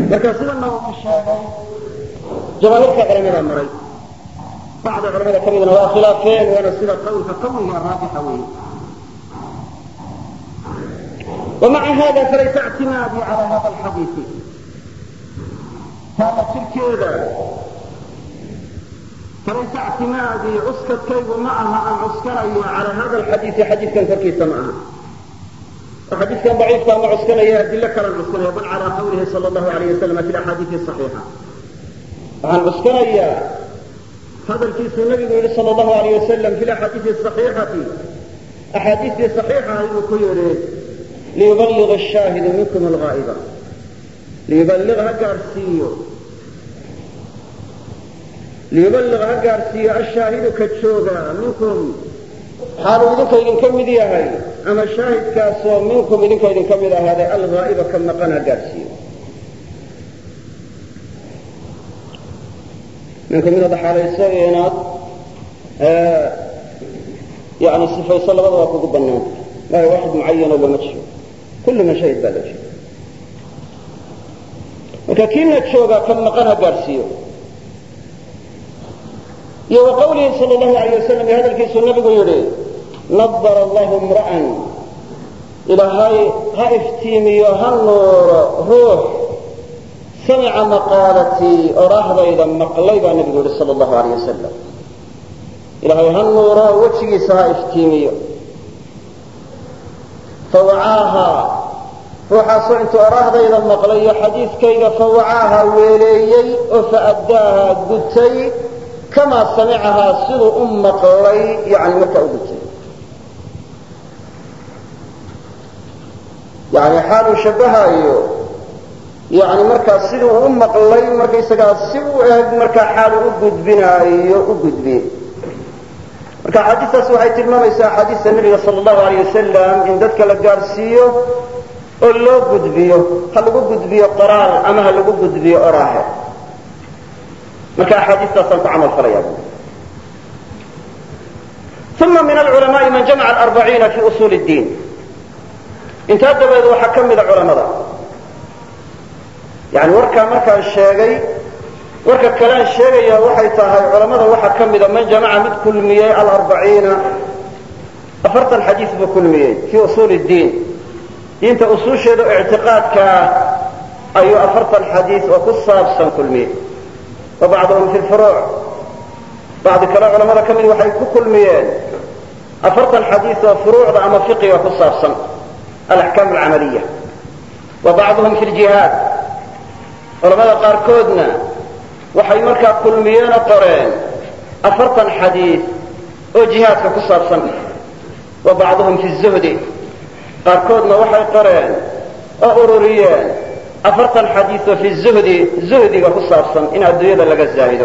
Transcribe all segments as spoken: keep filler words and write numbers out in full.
marka sidana uu sheegay jawaabka culimada maray بعض علماء كميدنا waa khilaafeen wana sida qowlka qawliga raajixa weey ومع هذا فليس اعتمادي على هذا الحديث هذا كذا فليس اعتمادي عسكر كيف معها أن عسكري على هذا الحديث حديث كان تركيز معها وحديث كان ضعيف كان عسكري يدل لك على العسكري بل على قوله صلى الله عليه وسلم في الأحاديث الصحيحة عن عسكري هذا الكيس النبي صلى الله عليه وسلم في الأحاديث الصحيحة أحاديث صحيحة يقول ليبلغ الشاهد منكم الغائبة ليبلغها قارسيو ليبلغها قارسيو الشاهد كتشوغا منكم حالوا إذن كيدن كمديا هاي أما الشاهد كاسو منكم إذن كيدن كمديا هذا الغائبة كما قنا قارسيو منكم من هذا حالة السوينات آه يعني الصفة يصلى بضوء وكذب النام لا واحد معين ولا متشو كل ما شهد بلا شيء وكاكين تشوغا كما قنا قارسيو يو قوله صلى الله عليه وسلم هذا الكيس النبي يقول نظر الله امرأ إلى هاي هاي افتيمي هالنور روح سمع مقالتي أراهض إذا مقليبا النبي صلى الله عليه وسلم إلى هاي هالنور وجهي سها افتيمي فوعاها روحا صعنت أراهض إذا مقلي حديث كيف فوعاها ويليي فأداها قلتي كما سمعها سر أم قلي يعني متى قلتي يعني حال شبهها أيوه يعني مركا سر أم قلي مركا يسقى سر مركا حال أقد بنا أيوه أقد بي مركا حديثة سوحي تلمام يسا حديث النبي صلى الله عليه وسلم إن ذاتك لقارسيو قل له أقد بيو هل أقد بيو قرار أما هل أقد بيو أراهر مركا حديثة سنتعمل فريا ثم من العلماء من جمع الأربعين في أصول الدين انتهى بيضو حكم من العلماء يعني وركا مركا الشيغي وركا كلام الشيغي وحيتها العلماء وحكم من جمع من كل مية الأربعين أفرط الحديث بكل مية في أصول الدين انت أصول شيء اعتقاد ك أي أفرط الحديث وقصة بسن كل مية وبعضهم في الفروع بعض كلام علماء كمل وحي كل مية أفرط الحديث وفروع أما فقه وقصة بسن الأحكام العملية وبعضهم في الجهاد علماء قاركودنا وحي مركا كل ميان قرين أفرط الحديث وجهاد كقصة بسن وبعضهم في الزهد قاركودنا وحي قرين وأروريان أفرط الحديث في الزهد زهد وقصة بسن إن الدنيا لقى الزاهد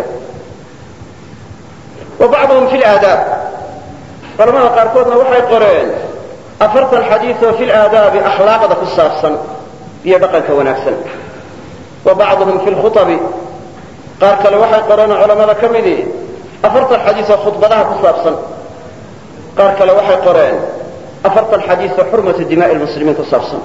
وبعضهم في الآداب علماء قاركودنا وحي قرين أفرط الحديث في الآداب أخلاق ذا قصة بسن يبقى كوناكسن وبعضهم في الخطب قال كلا وحي قرانا علماء كمدي أفرط الحديث خطبة لها كصابصا قال كلا وحي قران أفرط الحديث حرمة دماء المسلمين كصابصا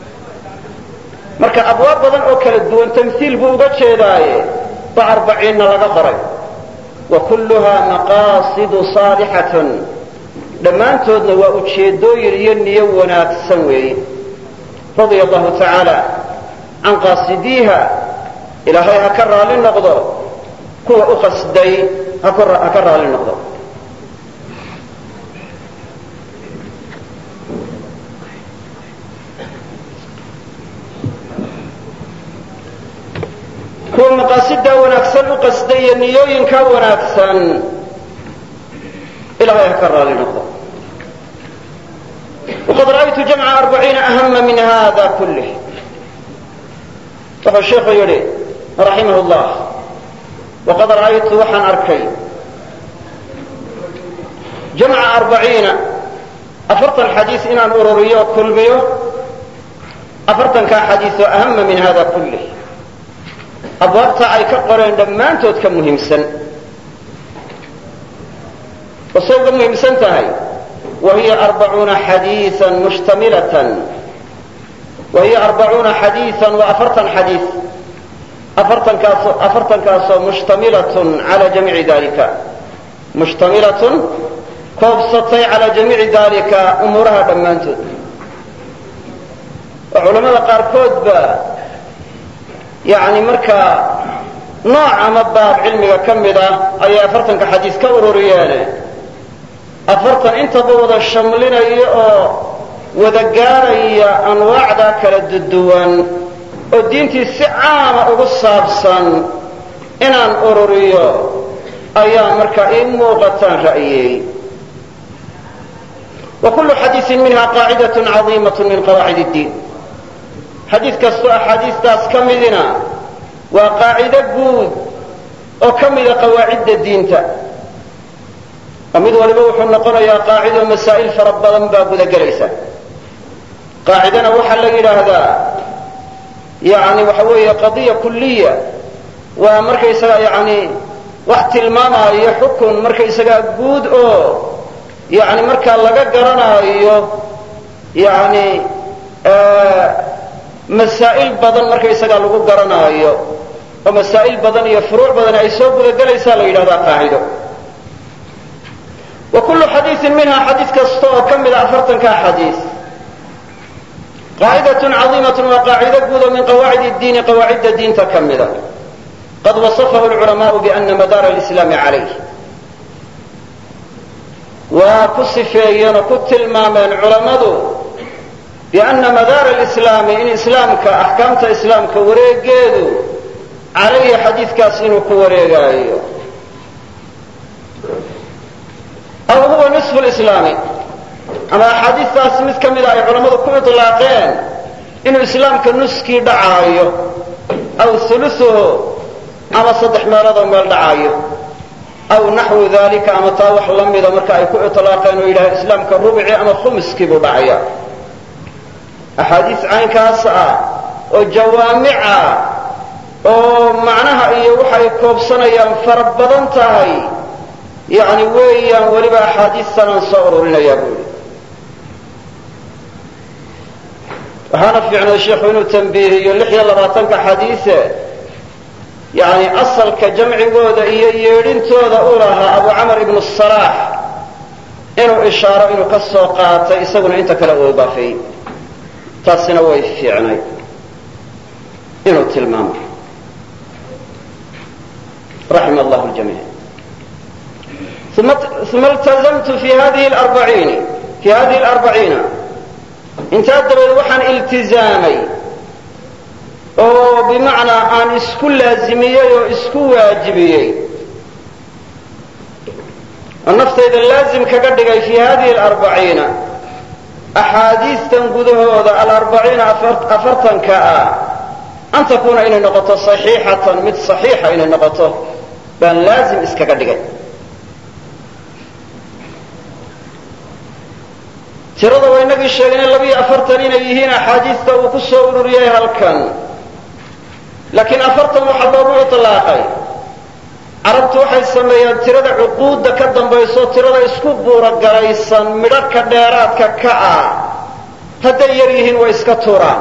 مركا أبواب بدن أوكل الدون تمثيل بوغة شيداي بأربعين لغفرين وكلها مقاصد صالحة لما أنتود وأتشيدو يرين يونات السنوي رضي الله تعالى عن قاصديها إلى هاي هكرر للنقضة كو أخصدي هكرر, هكرر للنقضة كو مقاصدها ونكسن قصدي النيوين كونكسن إلى هاي هكرر للنقضة وقد رأيت جمع أربعين أهم من هذا كله طبعا الشيخ يقول رحمه الله وقد رأيت وحن أركي جمع أربعين أفرط الحديث إن الأرورية وكل بيو أفرطا كحديث أهم من هذا كله أبوابت أي كقرين لما أنت تكون مهم سن وصيب مهم سن تهي وهي أربعون حديثا مشتملة وهي أربعون حديثا وأفرطا حديث afartankaasoo afartankaasoo mushtamilatun cala jamiici dalika mushtamilatun koobsatay calaa jamiici dalika umuuraha dhammaantood oo culamada qaarkoodba yani markaa nooc ama baab cilmiga ka mid ah ayay afartanka xadiis ka ururiyeene afartan intaba wada shamlinaya oo wada gaaraya anwaacda kala duduwan oo diintii si caama ugu saabsan inaan ururiyo ayaa markaa ii muuqataan ra'yey wa kullu xadiisin minha qaacidatun cadiimatun min qawaacid اddiin xadiis kastoo axaadiistaas ka midina waa qaacido guud oo ka mida qawaacidda diinta oo mid waliba wuxuu noqonayaa qaacido masaa'il fara badan baa gudagelaysa qaacidana waxaa la yidhaahdaa yani waxa weeye qadiya kuliya waa markaysaga yani wax tilmaamaayo xukun markaysagaa guud oo yani markaa laga garanaayo yani masaa'il badan markaysagaa lagu garanaayo oo masaa'il badan iyo furuuc badan ay soo gudagelaysaa la yidhahdaa qaacido wa kullu xadiisin minha xadiis kasta oo ka mida afartanka xadiis qaacidatun cadiimatun waa qaacido guud oo min qawaacid اdiini qawaacidda diinta ka mida qad wasafahu lculamaau biana madaara alislaami calayh waa ku sifeeyeen oo ku tilmaameen culammadu biana madaara alislaami in islaamka axkaamta islaamka wareegeedu calayhi xadiidkaas inuu ku wareegaayo aw huwa nisfu lislaami ama axaadiistaas mid ka mida ay culammadu ku itlaaqeen inuu islaamka nuskii dhacaayo aw hulusuhu ama saddex meeloodoo meel dhacaayo aw naxwu dalika ama taa wax la mida marka ay ku itlaaqeen oo yidhaha islaamka rubci ama khumuskii buu dhacaya axaadiis caynkaas ah oo jawaamica oo macnaha iyo waxay koobsanayaan fara badan tahay yani weeyaan weliba axaadiistanaan soo ururinayaa buuli waxaana fiicnay sheikhu inuu tambiihiyo lix iyo labaatanka xadiise yani asalka jamcigooda iyo yeedhintooda u lahaa abu camar ibnu salaax inuu ishaaro inuu ka soo qaatay isaguna inta kale uu idaafeeyey taasina way fiicnay inuu tilmaamo raxima allahu ljamiic uma iltazamtu fi hadihi arbaciini fi hadihi alarbaciina intaa dabadeed waxaan iltizaamay oo bimacnaa aan isku laazimiyey oo isku waajibiyey oo naftayda laazim kaga dhigay fi hadihi alarbaciina axaadiistan gudahooda alarbaciina afartanka ah an takuuna inay noqoto saxiixatan mid saxiixa inay noqoto baan laazim iskaga dhigay tirada waa inagii sheegnay labiyo afartan inay yihiin axaadiista uu ku soo ururiyey halkan laakiin afartan waxaa loogu itlaaqay carabtu waxay sameeyaan tirada cuquudda ka dambayso tirada isku buurogalaysan midhadhka dheeraadka ka ah hadday yar yihiin way iska tuuraan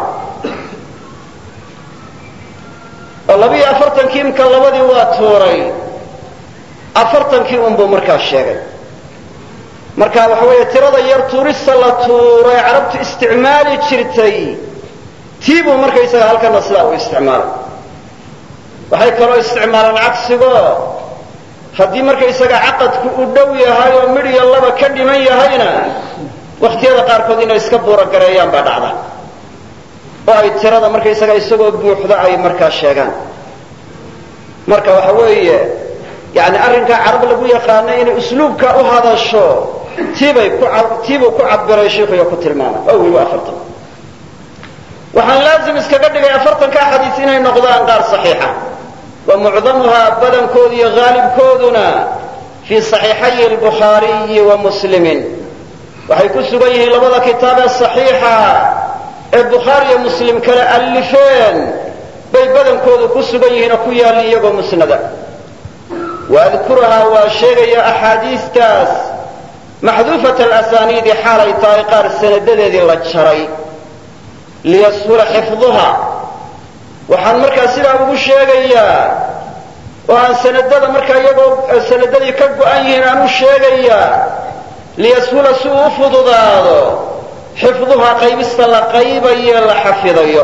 oo labiyo afartankii imka labadii waa tuuray afartankii unbuu markaa sheegay marka waxa weeye tirada yar tuurista la tuuray carabtu isticmaali jirtay tii buu markaysaga halkana sidaa u isticmaalay waxay kaloo isticmaalaan cagsigo haddii markaysaga caqadku u dhow yahay oo midh iyo laba ka dhiman yahayna wakhtiyada qaarkood inay iska buurogareeyaan baa dhacda oo ay tirada markaysaga isagoo buuxda ay markaa sheegaan marka waxa weeye yani arrinkaa carab lagu yaqaana inay usluubka u hadasho tiibay ku tiibuu ku cabiray sheikhuyo ku tilmaamay oo weliba afartan waxaan laazim iskaga dhigay afartanka xadiis inay noqdaan qaar saxiixa wa mucdamuhaa badankooda iyo haalibkooduna fii saxiixayi albukhaariyi wa muslimin waxay ku sugan yihiin labada kitaab ee saxiixa ee bukhaari iyo muslim kala alifeen bay badankoodu ku sugan yihiin oo ku yaalli iyagoo musnada waadkuruhaa waa sheegaya axaadiistaas maxduufat alasaniidi xaalay tahay qaar sanadadeedii la jaray liyashula xifduha waxaan markaa sidaa ugu sheegayaa oo aan sanadada markaa iyagoo sanadadii ka go-an yihiin aan u sheegayaa liyashula si uu u fududaado xifduhaa qaybista la qaybayo la xafidayo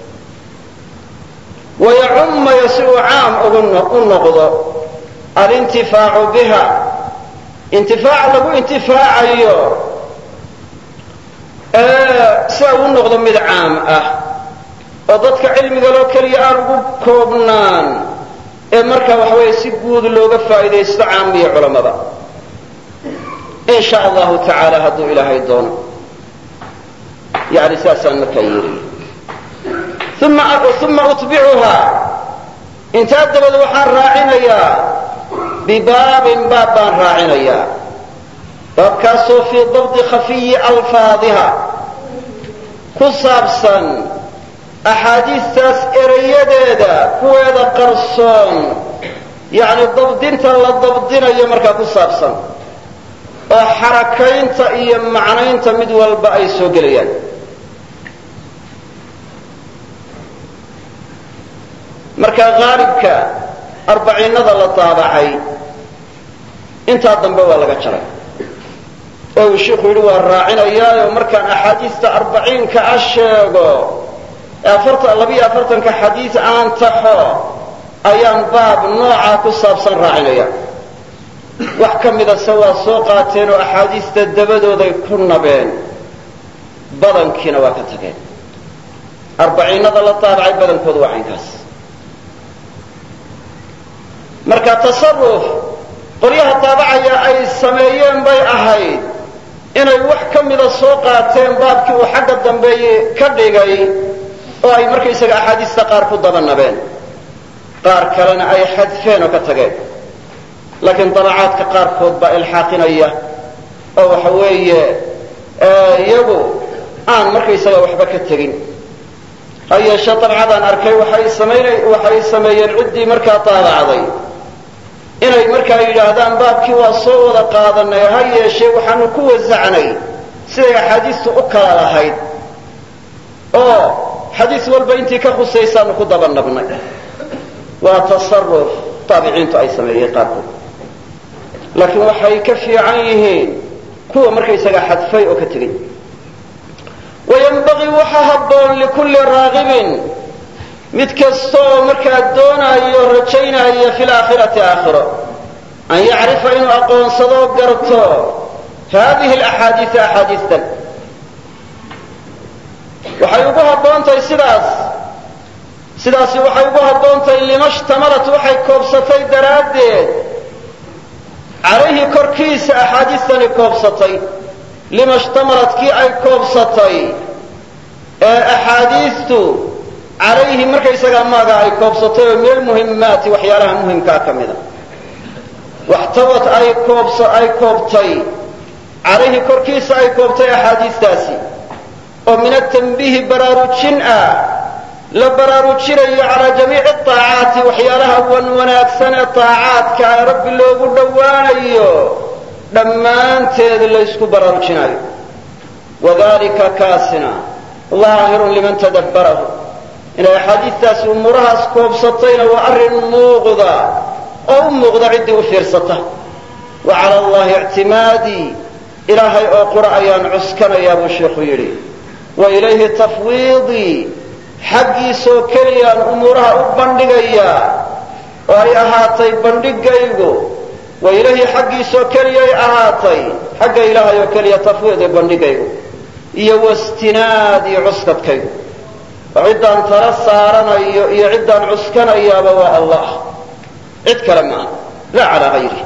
wayacummayo si uu caam u noqdo alintifaacu biha intifaac lagu intifaacayo sia uu noqdo mid caam ah oo dadka cilmiga loo keliya aan ugu koobnaan ee markaa waxa weeye si guud looga faa'iidaysto caamiya culammada in sha allahu tacaala hadduu ilaahay doono yani saasaan markaa yidhi uma utbicuhaa intaa dabad waxaan raacinayaa bibaabin baab baan raacinayaa baabkaasoo fii dabdi khafiyi alfaadiha ku saabsan axaadiistaas erayadeeda kuweeda qarsoon yani dabdinta la dabdinayo markaa ku saabsan oo xarakaynta iyo macnaynta mid walba ay soo gelayaan marka qaalibka arbaciinada la daabacay intaa dambe waa laga jaray oo uu sheikhu yidhi waa raacinayaayo markaan axaadiista arbaciinka a sheego labiyo afartanka xadiis aan taxo ayaan baab noocaa ku saabsan raacinaya wax ka midase waa soo qaateen oo axaadiista dabadooday ku nabeen badankiina waa ka tageen arbaciinada la daabacay badankoodu waa caynkaas marka tasaruf qolyaha daabacaya ay sameeyeen bay ahayd inay wax ka mida soo qaateen baabkii uu xagga dambeeye ka dhigay oo ay markaysaga axaadiista qaar ku dabanabeen qaar kalena ay xadfeen oo ka tageen laakiin dabacaadka qaarkood baa ilxaaqinaya oo waxa weeye iyagu aan markaysaga waxba ka tegin ha yeeshe dabcadaan arkay waxay sameeyeen ciddii markaa daabacday inay markaa yidhaahdaan baabkii waa soo wada qaadanay ha yeeshee waxaanu ku wasacnay siday axaadiistu u kala lahayd oo xadiis walba intii ka khusaysaanu ku dabanabnay waa tasaruf taabiciintu ay sameeyeen qaarkood laakiin waxay ka fiican yihiin kuwa markaysaga xadfay oo ka tegey wayanbagii waxa habboon likulli raagibin mid kastaoo markaa doonaayo rajaynaayo fi laakhirati aakhiro an yacrifa inuu aqoonsado garto haadihi alaxaadiia axaadiistan waxay ugu habboontahay sidaas sidaasi waxay ugu habboontahay lima shtamalat waxay koobsatay daraaddeed calayhi korkiisa axaadiistani koobsatay lima shtamalat kii ay koobsatay ee axaadiistu calayhi markaysagaa maaga ay koobsatay oo min almuhimmaati waxyaalaha muhimkaa ka mida waxtawat ay koobs ay koobtay calayhi korkiisa ay koobtay axaadiistaasi oo min atanbiihi baraarujin ah la baraarujinayo calaa jamiici aacaati waxyaalaha wan wanaagsan ee aacaadka ee rabbi loogu dhowaanayo dhammaanteed laysku baraarujinayo wadalika kaasina daahirun liman tadabbarahu inay axaadiistaasi umuurahaas koobsatayna waa arrin muuqda oo u muuqda ciddii u fiirsata wa cala allahi ictimaadii ilaahay oo qura ayaan cuskanayaa buu sheikhu yidhi wa ilayhi tafwiidii xaggiisoo keliyaan umuuraha u bandhigayaa oo ay ahaatay bandhigaygu wa ilayhi xaggiisoo keliyay ahaatay xagga ilaahay oo keliya tafwiidi bandhigaygu iyo wastinaadii cuskadkaygu oo ciddaan tala saaranayo iyo ciddaan cuskanayaaba waa allah cid kale maaha laa calaa hayri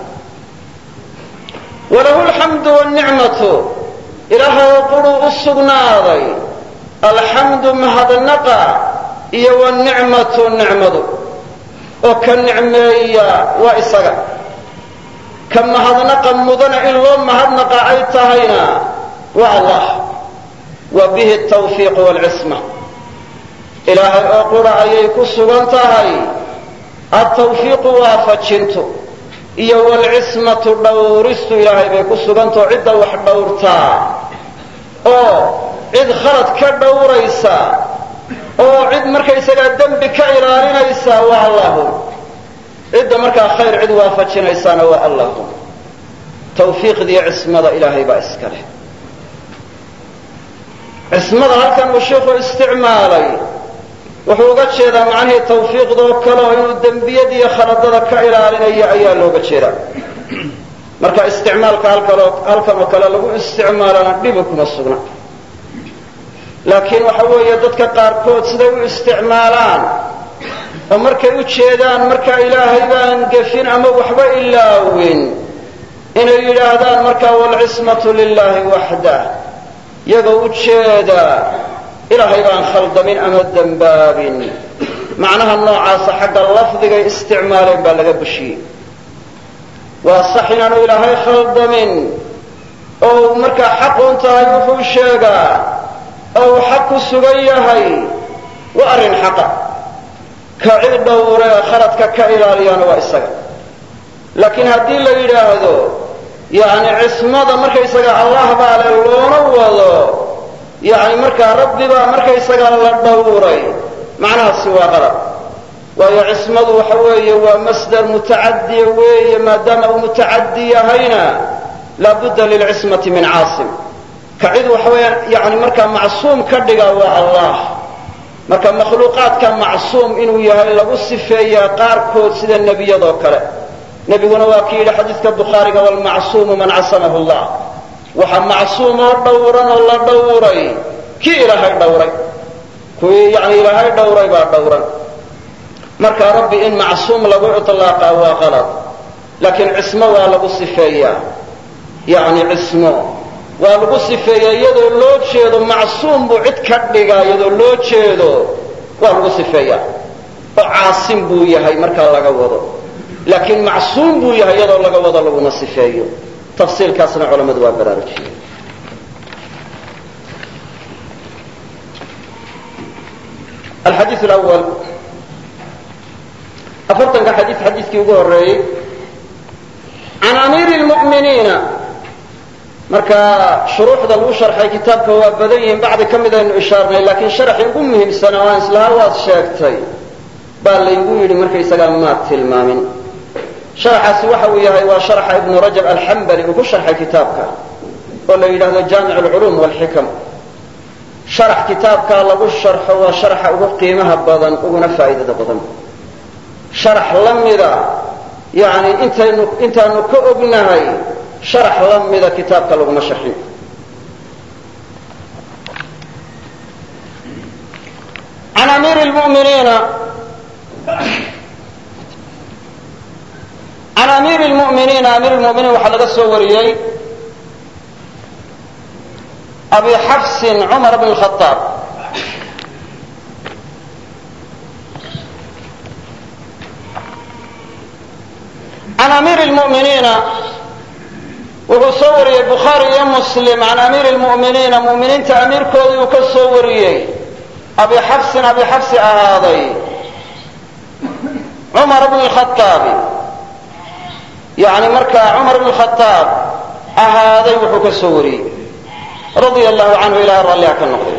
walahu alxamdu wاnicmatu ilaahay quruu u sugnaaday alxamdu mahadnaqa iyo wanicmatu nicmadu oo ka nicmeeya waa isaga ka mahadnaqa mudana in loo mahadnaqa ay tahayna waa allah wa bihi tawfiiq wاlcisma ilaahay oo qura ayay ku sugan tahay atawfiiqu waafajintu iyo waalcismatu dhowristu ilaahay bay ku sugantao cidda wax dhowrtaa oo cid khalad ka dhowraysa oo cid markaysagaa dembi ka ilaalinaysaa waa allahum cidda markaa khayr cid waafajinaysaana waa allahum tawfiiqdiiyo cismada ilaahay baa iska leh cismada halkan uu sheikhu isticmaalay wuxuu uga jeedaa macnihii tawfiiqdoo kale oo inuu dembiyadiiyo khaladada ka ilaalinayo ayaa looga jeedaa marka isticmaalka halkan oo kale lagu isticmaalana dhibi kuma sugna laakiin waxa weeye dadka qaarkood siday u isticmaalaan oo markay u jeedaan markaa ilaahay baan gefin ama waxba ilaawin inay yidhaahdaan markaa waalcismatu lilaahi waxdah iyagoo u jeeda ilaahay baan khaldamin ama dembaabin macnaha noocaasa xagga lafdigay isticmaaleen baa laga bushiyey waa sax inaanu ilaahay khaldamin oo markaa xaqun tahay wuxuu sheegaa oo uu xaq ku sugan yahay waa arrin xaqa ka cid dhowre khaladka ka ilaaliyaana waa isaga laakiin haddii la yidhaahdo yani cismada markaysaga allah baa le loona wado yani markaa rabbi baa markaysaga la dhowray macnahaasi waa qalab waayo cismadu waxa weeye waa masdar mutacadiya weeye maadaama uu mutacadi yahayna laabudda lilcismati min caasim ka cid waxa weya yani markaa macsuum ka dhiga waa allah marka makhluuqaadka macsuum inuu yahay lagu sifeeyaa qaarkood sida nebiyadoo kale nebiguna waa ki yidhi xadiidka bukhaariga walmacsuumu man casamahu llah waxa macsuum oo dhowran oo la dhowray kii ilaahay dhowray kuwii yani ilaahay dhowray baa dhowran marka rabbi in macsuum lagu iطlaaqa waa qalad laakiin cismo waa lagu sifeeyaa yani cismo waa lagu sifeeyaa iyadoo loo jeedo macsuum buu cid ka dhigaa iyadoo loo jeedo waa lagu sifeeyaa oo caasim buu yahay markaa laga wado laakiin macsuum buu yahay iyadoo laga wado laguma sifeeyo tafsiilkaasna culammadu waa baraarujiyeen alxadiiث اlأwl afartanka xadiid xadiidkii ugu horeeyey can amiiri اlmu'miniina marka shuruuxda lagu sharxay kitaabka waa badan yihiin bacdi ka mid aynu ishaarnay laakiin sharaxii ugu muhiimsana waan islahaa waad sheegtay baa laygu yidhi markaysagaa maad tilmaamin sharaxaasi waxa uu yahay waa sharaxa ibnu rajab alxambali uu ku sharxay kitaabka oo la yidhaahdo jaamic alculuum waalxikam sharax kitaabkaa lagu sharxo waa sharaxa ugu qiimaha badan uguna faa'iidada badan sharax la mida yani intaynu intaanu ka ognahay sharax la mida kitaabka laguma sharxin can amiiri lmuminiina can amiiri lmu'miniina amiir lmu'miniin waxaa laga soo wariyey abi xafsin cumar bn khaaab can amiiri lmu'miniina wuxuu soo wariyey bukhaari iyo muslim can amiiri lmu'miniina mu'miniinta amiirkoodii uu ka soo wariyey abi xafsin abi xafsi ahaaday cumar bn lkhaaabi yani markaa cumar bn khaaab ahaaday wuxuu ka soo wariyey radia allahu canhu ilahay ralliha ka noqday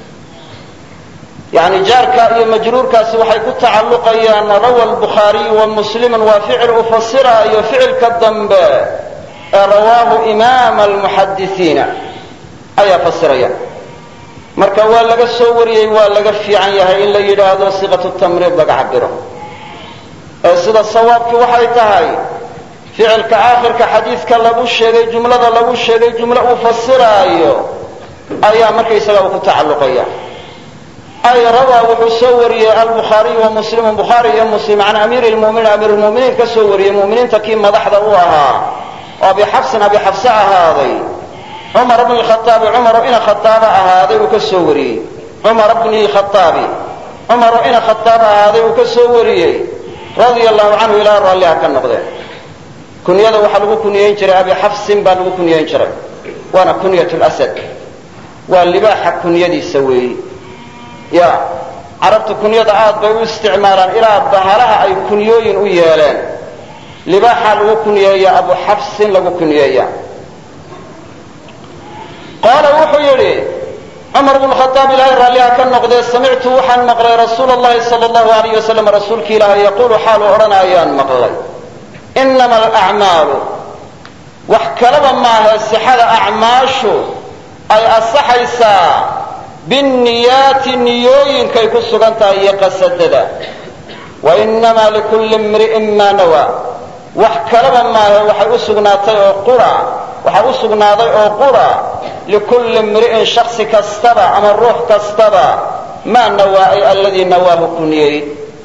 yani jaarka iyo majruurkaasi waxay ku tacalluqayaan rawa lbukhaariyu wa muslimun waa ficil u fasiraayo ficilka dambe ee rawaahu imaama almuxadisiina ayaa fasiraya marka waa laga soo wariyey waa laga fiican yahay in la yidhaahdo siqatu tamriid laga cabiro ee sida sawaabkii waxay tahay ficilka aakhirka xadiidka lagu sheegay jumlada lagu sheegay jumlo uu fasiraayo ayaa markaysaga uu ku tacalluqaya ay rawaa wuxuu soo wariyey albukhaariyu wa muslimu bukhaari iyo muslim can amiiri lmuminiin amiir lmuminiin ka soo wariyey muminiinta kii madaxda u ahaa oo abi xafsin abi xafse ahaaday cumar bni lkhaaabi cumaro ina khaaaba ahaaday uu ka soo wariyey cumar bni lkhaaabi cumaro ina khaaaba ahaaday uu ka soo wariyey radia allahu canhu ilaa raalliha ka noqdee kunyada waxaa lagu kunyayn jiray abi xafsin baa lagu kunyayn jiray waana kunyat lasad waa libaaxa kunyadiisa weeyi ya carabtu kunyada aad bay u isticmaalaan ilaa bahalaha ay kunyooyin u yeeleen libaaxaa lagu kunyeeya abu xafsin lagu kunyeeya qaala wuxuu yidhi cumar bnu khadaab ilaahay raalliha ka noqdee samictu waxaan maqlay rasuula allahi sala allahu alayh wasalam rasuulki ilaahay yaquulu xaalu odhanayaan maqlay inama alacmaalu wax kalaba maahe sixada acmaashu ay asaxaysaa binniyaati niyooyinkay ku sugan tahay iyo qasadada wa inamaa likulli imri'in maa nawaa wax kalaba maahe waxay u sugnaatay oo qura waxaa u sugnaaday oo qura likulli imri'in shaksi kastaba ama ruux kastaba maa nawaa ay alladii nawaahu ku niyey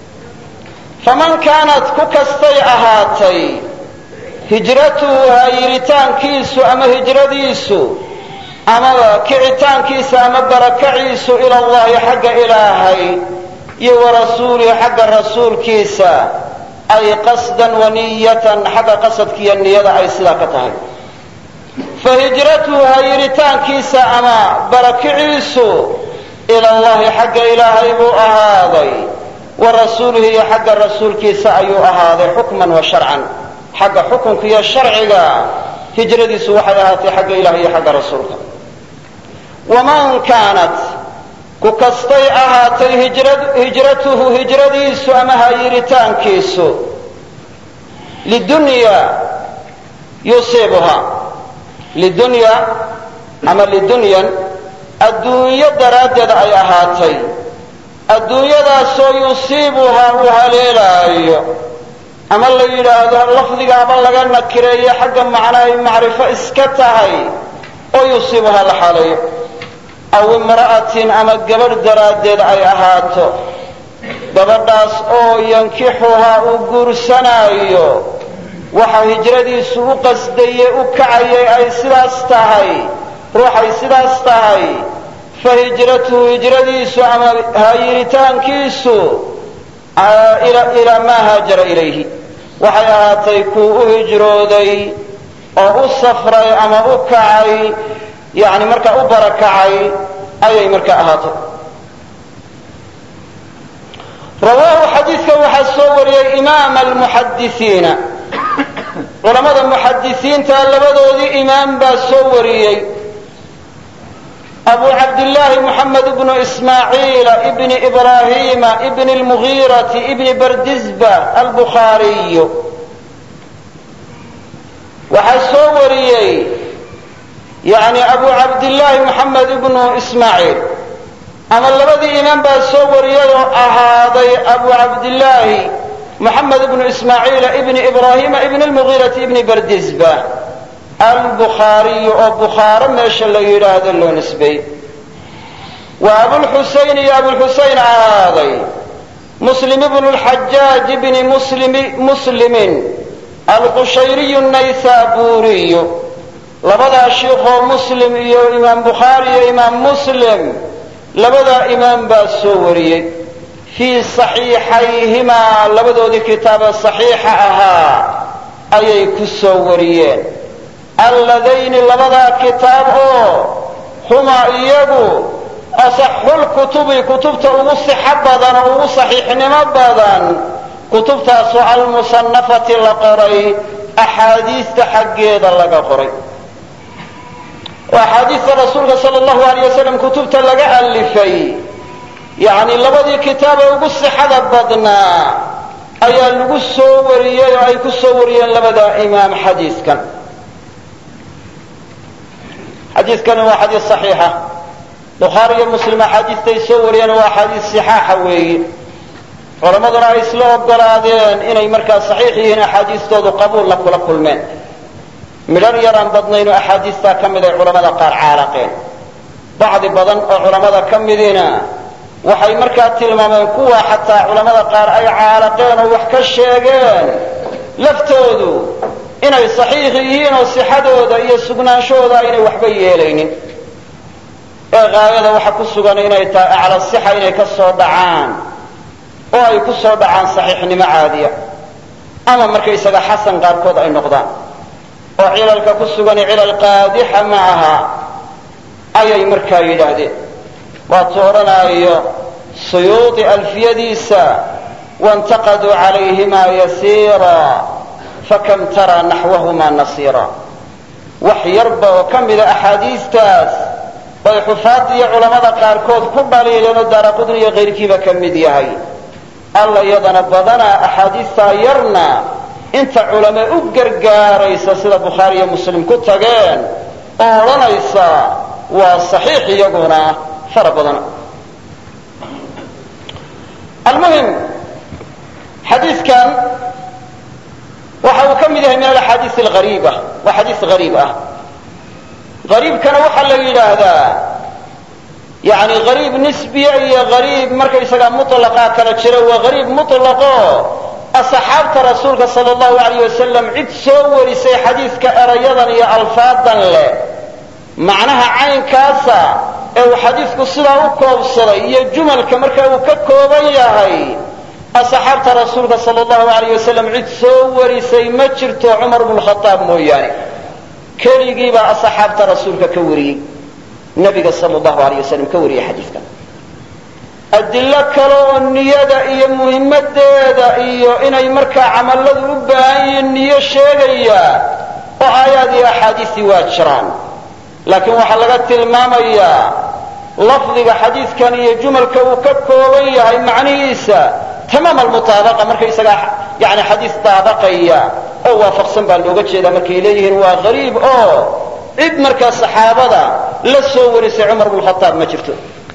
faman kaanat ku kastay ahaatay hijratuhu haayiritaankiisu ama hijradiisu ama kicitaankiisa ama barakaciisu ila allahi xagga ilaahay iyo warasuulihi xagga rasuulkiisa ay qasdan waniyatan xagga qasadkiiyo niyada ay sidaa ka tahay fahijratuhu haayiritaankiisa ama barakiciisu ila allahi xagga ilaahay buu ahaaday warasuulihi iyo xagga rasuulkiisa ayuu ahaaday xukman wa sharcan xagga xukunka iyo sharciga hijradiisu waxay ahaatay xagga ilahay iyo xagga rasuulka waman kaanat ku kastay ahaatay hijratuhu hijradiisu ama haayiritaankiisu lidunya yusiibuha lidunya ama lidunyan adduunyo daraaddeed ay ahaatay adduunyadaasoo yusiibuhaa uu haleelaayo ama la yidhaahdo lafdigaaba laga nakireeyo xagga macna ay macrifo iska tahay oo yusiibuhaa la xaaleeyo aw imra'atin ama gabadh daraaddeed ay ahaato gabadhaas oo yankixuhaa uu guursanaayo waxa hijradiisu u qasdaye u kacayay ay sidaas tahay ruuxay sidaas tahay fa hijratuhu hijradiisu ama haayiritaankiisu ilaa maa haajara ilayhi waxay ahaatay kuu u hijrooday oo u safray ama u kacay yani markaa u barakacay ayay markaa ahaatay rawaahu xadiidka waxaa soo wariyey imaam almuxadisiina culamada muxadisiinta labadoodii imaam baa soo wariyey abu cabdillaahi moxamed bnu ismaaciila ibni ibraahiima ibni lmugiirati ibni bardisba albukhaariyu waxaa soo wariyey yani abu cabdillaahi moxamed ibnu ismaaciil ama labadii imaam baa soo wariyay oo ahaaday abu cabdillaahi moxamed ibnu ismaaciila ibni ibraahiima ibni lmugiirati ibni bardisba albukhaariyu oo bukhaaro meesha la yidhaahdo loo nisbeeyey wa abulxusayn iyo abulxusayn ahaaday muslim ibnu lxajaaj ibni muslimin alqushayriyu naysaburiyu labadaa shiikhoo muslim iyo imaam bukhaari iyo imaam muslim labadaa imaam baa soo wariyey fii saxiixayhimaa labadoodii kitaaba saxiixa ahaa ayay ku soo wariyeen alladayni labadaa kitaab oo humaa iyagu asaxulkutubi kutubta ugu sixo badan oo ugu saxiixnimo badan kutubtaasoo almusanafati la qoray axaadiista xaggeeda laga qoray oo axaadiista rasuulka sala allahu alayh wasalam kutubta laga alifay yacni labadii kitaabee ugu sixada badnaa ayaa lagu soo wariyey oo ay ku soo wariyeen labadaa imaam xadiiskan xadiiskani waa xadiis saxiixa bukhaari iyo muslim axaadiistay soo wariyeen waa axaadiis sixaaxa weeye culammaduna ay isla ogolaadeen inay markaa saxiix yihiin axaadiistoodu qabuulla kula kulmeen midhar yaraan badnayno axaadiistaa ka mid ay culamada qaar caalaqeen bacdi badan oo culammada ka midiina waxay markaa tilmaameen kuwa xataa culammada qaar ay caalaqeen oo wax ka sheegeen laftoodu inay saxiix yihiin oo sixadooda iyo sugnaanshahooda aynay waxba yeelaynin ee gaayada waxa ku sugan inay tahay acla sixa inay ka soo dhacaan oo ay ku soo dhacaan saxiixnimo caadiya ama markaysaga xasan qaarkood ay noqdaan oo cilalka ku sugan cilal qaadixa ma aha ayay markaa yidhaahdeen waatuu odhanaayo suyuudi alfiyadiisa waintaqaduu calayhimaa yasiira fakam taraa naxwahumaa nasiira wax yarba oo ka mida axaadiistaas oy xufaad iyo culammada qaarkood ku dhaliileenoo daaraqudni iyo kayrkiiba ka mid yahay alla iyadana badanaa axaadiistaa yarna inta culame u gargaaraysa sida bukhaari iyo muslim ku tageen oo odhanaysa waa saxiix iyaguna fara badana almuhim xadiidkan waxa uu ka mid yahay min alaxaadiis alariiba waa xadiis hariib ah hariibkana waxaa la yidhaahdaa yani hariib nisbiya iyo hariib markaysagaa muطlaqa kala jira waa hariib muطlaqo asxaabta rasuulka sal allahu alayh wasalam cid soo warisay xadiidka erayadan iyo alfaadan leh macnaha caynkaasa ee uu xadiidku sidaa u koobsaday iyo jumalka marka uu ka kooban yahay asxaabta rasuulka sal allahu alayh wasalam cid soo warisay ma jirto cumar bnu khaaab mooyaane keligii baa asxaabta rasuulka ka wariyey nabiga sal allahu alayh wasalam ka wariyey xadiidkan adilo kale oo niyada iyo muhimadeeda iyo inay markaa camalladu u baahan yihiin niyo sheegaya oo aayaad iyo axaadiistii waa jiraan laakiin waxaa laga tilmaamayaa lafdiga xadiidkan iyo jumalka uu ka kooban yahay macnihiisa tamaam almutaabaqa markaysagaa yani xadiis daabaqaya oo waafaqsan baa looga jeedaa markay leeyihiin waa hariib oo cid markaa saxaabada la soo warisay cumar bnu khaaab ma jirto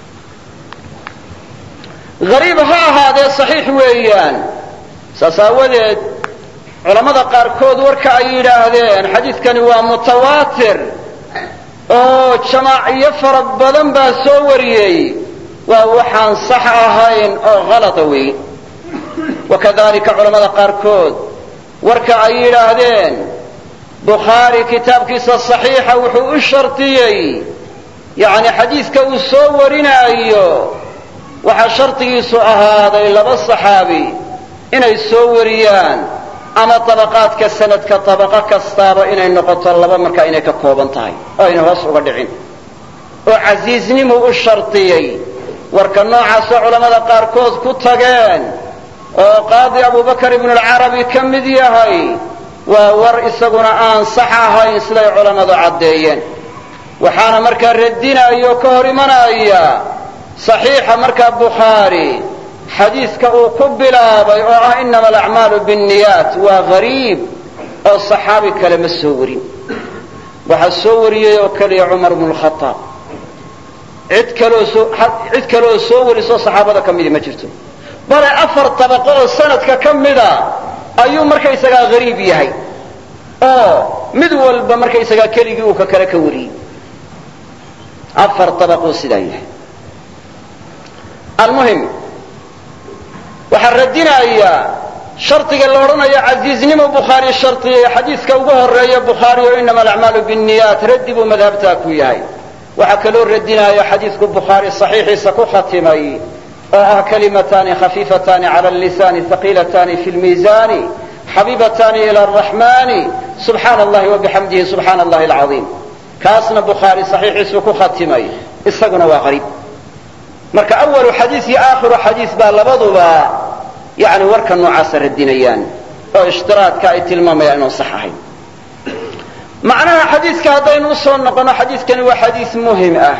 hariib ha ahaadee saxiix weeyaan saas aawadeed culammada qaarkood warka ay yidhaahdeen xadiidkani waa mutawaatir oo jamaaciyo fara badan baa soo wariyey waa waxaan sax ahayn oo halada wey wakadalika culammada qaarkood warka ay yidhaahdeen bukhaari kitaabkiisa saxiixa wuxuu u shardiyey yani xadiidka uu soo warinaayo waxaa shardigiisu ahaaday laba saxaabi inay soo wariyaan ama dabaqaadka sanadka dabaqo kastaaba inay noqoto laba markaa inay ka kooban tahay oo ayna hoos uga dhicin oo casiisnimu u shardiyey warka noocaasoo culammada qaarkood ku tageen oo qaadi abubakar ibnu alcarabi ka mid yahay waa war isaguna aan sax ahayn siday culammadu caddeeyeen waxaana markaa radinaya oo ka hor imanaya صaxiixa markaa bukhaari xadiidka uu ku bilaabay oo ah inama alacmaalu biاnniyaat waa hariib oo صaxaabi kale ma soo warin waxaa soo wariyey oo keliya cumar bnu khaaab cid kaloo soo cid kaleoo soo warisoo saxaabada ka midi ma jirto bale afar dabaqo oo sanadka ka mida ayuu markaysagaa hariib yahay oo mid walba markaysagaa keligii uu ka kale ka wariyey afar dabaquu sidaa yahay almuhim waxaa radinaya shardiga la odhanayo casiiznimo bukhaari shardiya xadiidka ugu horeeya bukhaari oo inama alacmaalu biاnniyaat raddi buu madhabtaa ku yahay waxaa kaloo radinaya xadiidku bukhaari صaxiixiisa ku khatimay oo ah kalimataani khafiifataani cala اlisaani haqiilataani fi lmiisaani xabiibataani ila araxmani subxaana allahi wabixamdihi subxaana allahi alcaiim kaasna bukhaari صaxiixiisu ku khatimay isaguna waa qariib marka awalu xadiis iyo aakhiru xadiis baa labaduba yani warka noocaasa radinayaan oo ishtiraadka ay tilmaamayaan inuu sax ahayn macnaha xadiiska haddaynu usoo noqono xadiiskani waa xadiis muhim ah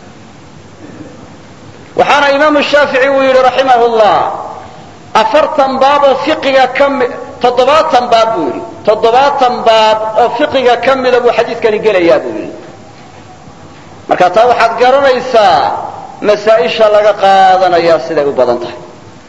waxaana imaamu shaafici uu yidhi raximah llah afartan baab oo fiqiga kami toddobaatan baab buu yidhi toddobaatan baab oo fiqiga ka mida buu xadiiskani gelayaa buu yidhi marka taa waxaad garanaysaa masaaisha laga qaadanayaa siday u badan tahay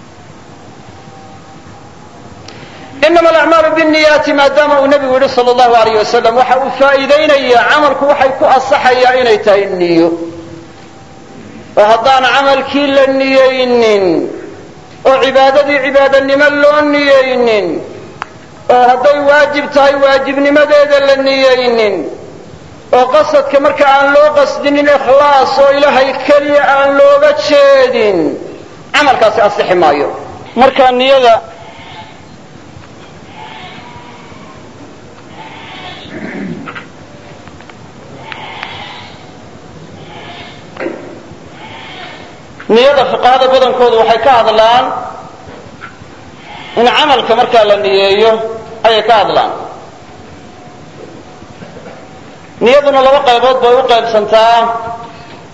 inama alacmaalu biاnniyaati maadaama uu nebigu yidhi sal allahu alayh wasalam waxa uu faa'iidaynayaa camalku waxay ku asaxayaa inay tahay niyo oo haddaan camalkii la niyaynin oo cibaadadii cibaadanimo loo niyaynin oo hadday waajib tahay waajibnimadeeda la niyaynin oo qasadka marka aan loo qasdinin ikhlaas oo ilaahay keliya aan looga jeedin camalkaasi asixi maayo marka niyada niyada fuqahada badankoodu waxay ka hadlaan in camalka markaa la niyeeyo ayay ka hadlaan niyaduna laba qaybood bay u qaybsantaa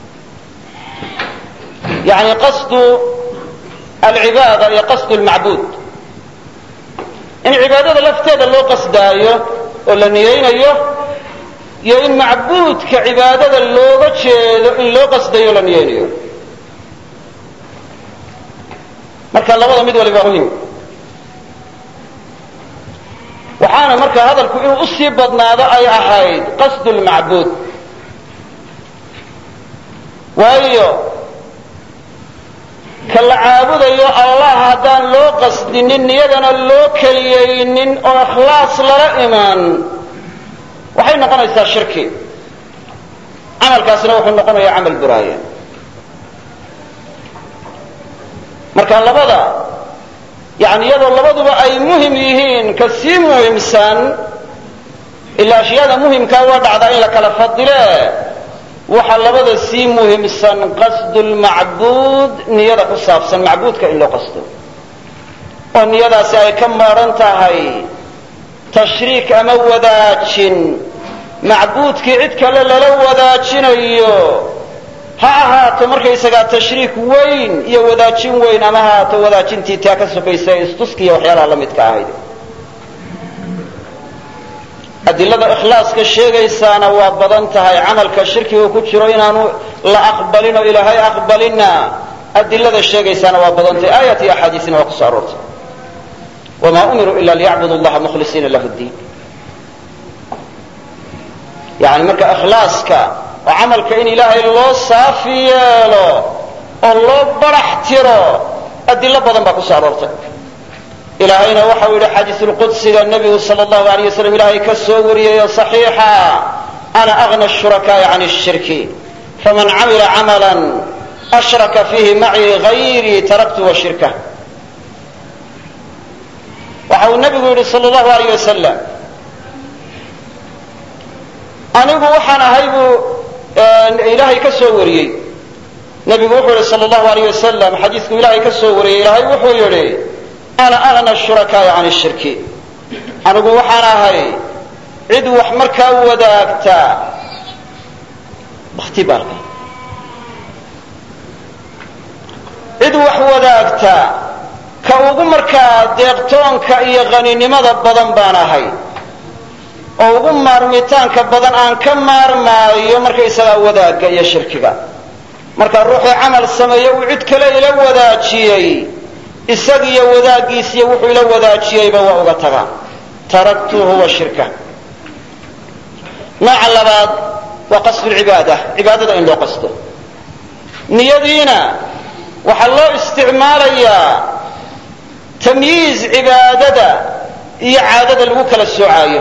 yani qasdu alcibaada iyo qasdu lmacbuud in cibaadada lafteeda loo qasdaayo oo la niyaynayo iyo in macbuudka cibaadada looga jeedo in loo qasdayo o la niyaynayo marka labada mid waliba muhim waxaana marka hadalku inuu u sii badnaado ay ahayd qasdu lmacbuud waayo ka la caabudayo allah haddaan loo qasdinin niyadana loo keliyaynin oo ikhlaas lala iman waxay noqonaysaa shirki camalkaasna wuxuu noqonayaa camal buraaya marka labada yani iyadoo labaduba ay muhim yihiin ka sii muhimsan ilaa ashyaada muhimkaa waa dhacdaa in la kala fadile waxa labada sii muhimsan qasdu lmacbuud niyada ku saabsan macbuudka in loo qasdo oo niyadaasi ay ka maran tahay tashriik ama wadaajin macbuudkii cid kale lala wadaajinayo ha ahaato markaysagaa tashriik weyn iyo wadaajin weyn ama ha ahaato wadaajintii taa ka sokaysa ee istuskiya waxyaalaha la midka ahayd adilada ikhlaaska sheegaysaana waa badan tahay camalka shirkiga ku jiro inaanu la aqbalin oo ilaahay aqbalina adilada sheegaysaana waa badan tahay aayat iyo axaadiisna waa ku soo aroortay wamaa umiruu ila liyacbudu allaha mukhlisiina lahu ddiin yani marka ikhlaaska oo camalka in ilaahay loo saafi yeelo oo loo barax tiro adilo badan baa ku soo aroortay ilaahayna waxau yidhi xadiisulqudsiga nebigu sal allahu alayh wasalam ilaahay ka soo wariyayo صaxiixa ana agna shurakaa'i can الshirki faman camila camalan ashraka fiihi macii gayrii taraktu wa shirkah waxa uu nebigu yidhi sal allahu alayh wasalam anigu waxaan ahay buu ilaahay ka soo wariyey nebigu wuxuu yidhi sal allahu alayh wasalam xadiisku ilaahay ka soo wariyey ilaahay wuxuu yidhi ana agna shurakaa'i can shirki anigu waxaan ahay cid wax markaa wadaagta bakhtibaalka cid wax wadaagta ka ugu markaa deeqtoonka iyo qaninimada badan baan ahay oo ugu maarmitaanka badan aan ka maarmaayo markaysagaa wadaagga iyo shirkiga marka ruuxii camal sameeye uu cid kale ila wadaajiyey isagiiyo wadaaggiisiyo wuxuu ila wadaajiyeyba waa uga tagaa taraktuhu wa shirka nooca labaad waa qasdu lcibaada cibaadada in loo qasdo niyadiina waxaa loo isticmaalayaa tamyiiz cibaadada iyo caadada lagu kala soocaayo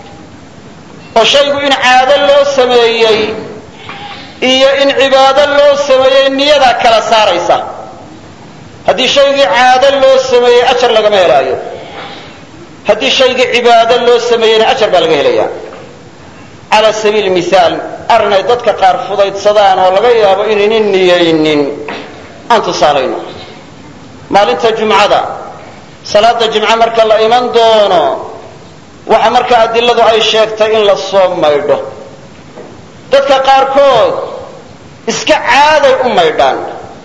oo shaygu in caado loo sameeyey iyo in cibaado loo sameeyey niyadaa kala saaraysa haddii shaygii caado loo sameeyey ajar lagama helaayo haddii shaygii cibaado loo sameeyeyna ajar baa laga helaya cala sabiili mihaal arrinay dadka qaar fudaydsadaan oo laga yaabo inaynan niyaynin aan tusaalayno maalinta jumcada salaada jimco marka la iman doono waxa marka adiladu ay sheegtay in la soo maydho dadka qaarkood iska caaday u maydhaan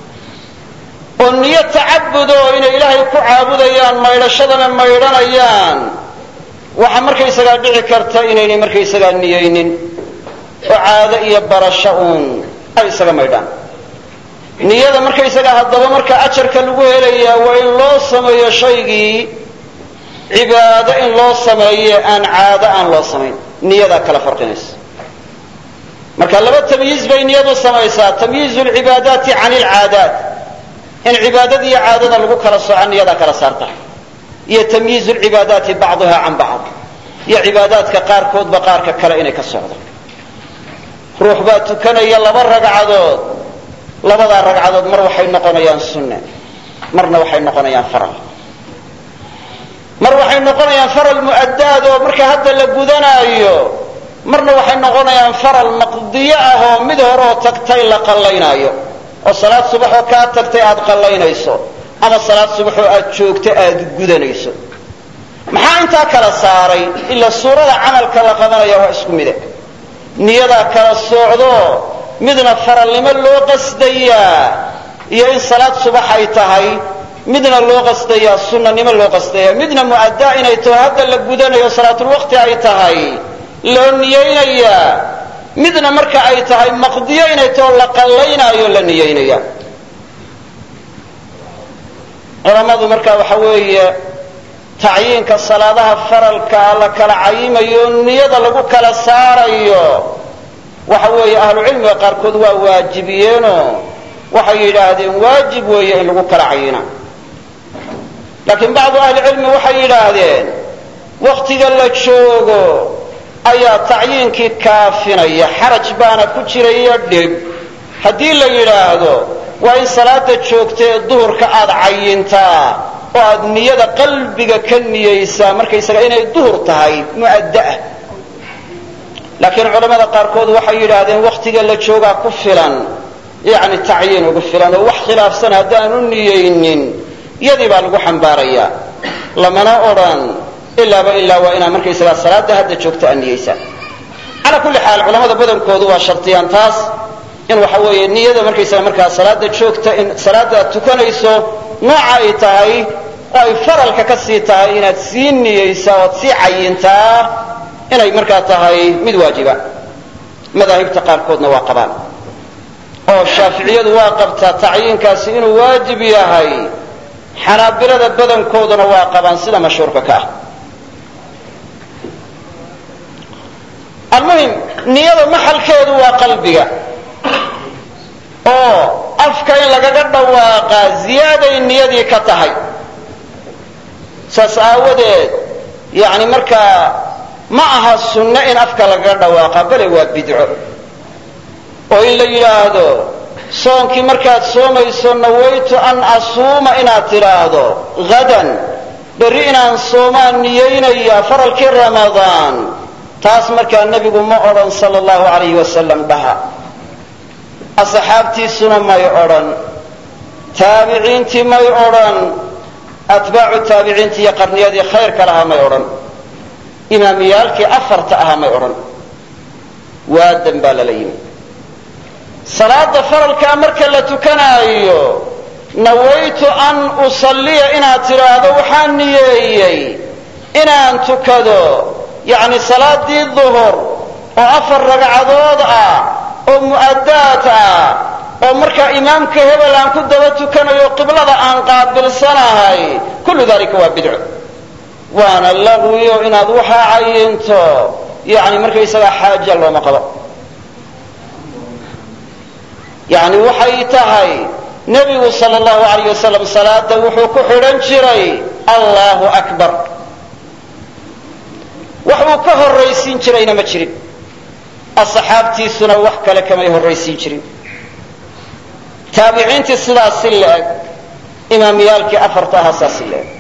oo niyo tacabudo inay ilaahay ku caabudayaan maydhashadana maydhanayaan waxa markaysagaa dhici karta inaynay markaysagaa niyaynin oo caado iyo barasho uun ay isaga maydhaan niyada markaysagaa haddaba marka ajarka lagu helayaa waa in loo sameeyo shaygii cibaado in loo sameeye aan caado aan loo samayn niyadaa kala farqinaysa marka laba tamyiiz bay niyadu samaysaa tamyiizu lcibaadaati can ilcaadaat in cibaadada iyo caadada lagu kala sooca niyadaa kala saarta iyo tamyiizu lcibaadaati bacduha can bacd iyo cibaadaadka qaarkoodba qaarka kale inay ka socdo ruux baa tukanaya laba ragcadood labadaa ragcadood mar waxay noqonayaan sunne marna waxay noqonayaan faral mar waxay noqonayaan faral mu'addaad oo marka hadda la gudanaayo marna waxay noqonayaan faral maqdiyo ah oo mid horoo tagtay la qallaynaayo oo salaad subaxoo kaa tagtay aad qallaynayso ama salaad subaxoo aad joogto aad gudanayso maxaa intaa kala saaray ilaa suurada camalka la qabanaya waa isku mide niyadaa kala soocdo midna faralnimo loo qasdayaa iyo in salaad subax ay tahay midna loo qasdaya sunnanimo loo qasdaya midna mu'addaa inay taho hadda la gudanayo salaatulwaqti ay tahay loo niyeynayaa midna marka ay tahay maqdiyo inay taho la qallaynaayo la niyeynaya culammadu marka waxa weeye tacyiinka salaadaha faralka la kala cayimayo niyada lagu kala saarayo waxa weeye ahlucilmiga qaarkood waa waajibiyeenoo waxay yidhaahdeen waajib weeye in lagu kala cayina laakiin bacdu ahlicilmi waxay yidhaahdeen waktiga la joogo ayaa tacyiinkii kaafinaya xaraj baana ku jiraiyo dhib haddii la yidhaahdo waa in salaada joogta ee duhurka aad cayintaa oo aad niyada qalbiga ka niyaysaa markaysaga inay duhur tahay mu'addaah laakiin culamada qaarkood waxay yidhaahdeen waktiga la joogaa ku filan yani tacyiin ugu filan oo wax khilaafsan haddaanu niyaynin iyadii baa lagu xambaarayaa lamana odhan ilaaba ilaa waa inaad markaysagaa salaada hadda joogta aad niyaysaa calaa kulli xaal culamada badankoodu waa shartiyaan taas in waxa weeye niyada markaysaga markaa salaada joogta in salaada aad tukanayso nooca ay tahay oo ay faralka ka sii tahay inaad sii niyaysaa oad sii cayintaa inay markaa tahay mid waajiba madaahibta qaarkoodna waa qabaan oo shaaficiyadu waa qabtaa tacyiinkaasi inuu waajib yahay xanaabilada badankooduna waa qabaan sida mashhuurka ka ah almuhim niyada maxalkeedu waa qalbiga oo afka in lagaga dhawaaqaa ziyaaday niyadii ka tahay saas aawadeed yani markaa ma aha sunno in afka lagaga dhawaaqa bale waa bidco oo in la yidhaahdo soonkii markaad soomayso nawaytu an asuuma inaad tidhaahdo hadan berri inaan soomaan niyeynaya faralkii ramadaan taas markaa nebigu ma odhan sala allahu alayhi wasalam dhaha asxaabtiisuna may odhan taabiciintii may odhan atbaacu taabiciintii iyo qarniyadii khayrka lahaa may odhan imaamiyaalkii afarta ahaa may odhan waadan baa lala yimi salaada faralkaa marka la tukanaayo nawaytu an usalliya inaad tidhaahdo waxaan niyeeyey inaan tukado yacni salaadii duhur oo afar ragcadood ah oo mu'addaad ah oo markaa imaamka hebel aan ku daba tukanayo qiblada aan qaabilsanahay kullu dalika waa bidco waana lagwiyo inaad waxaa cayinto yani markaysagaa xaaja looma qabo yani waxay tahay nebigu sal allahu alayh wasalam salaada wuxuu ku xidhan jiray allahu akbar wax uu ka horraysiin jirayna ma jirin asxaabtiisuna wax kale kamay horraysiin jirin taabiciintii sidaas si la-eg imaamiyaalkii afarta ahaa saas si la-eg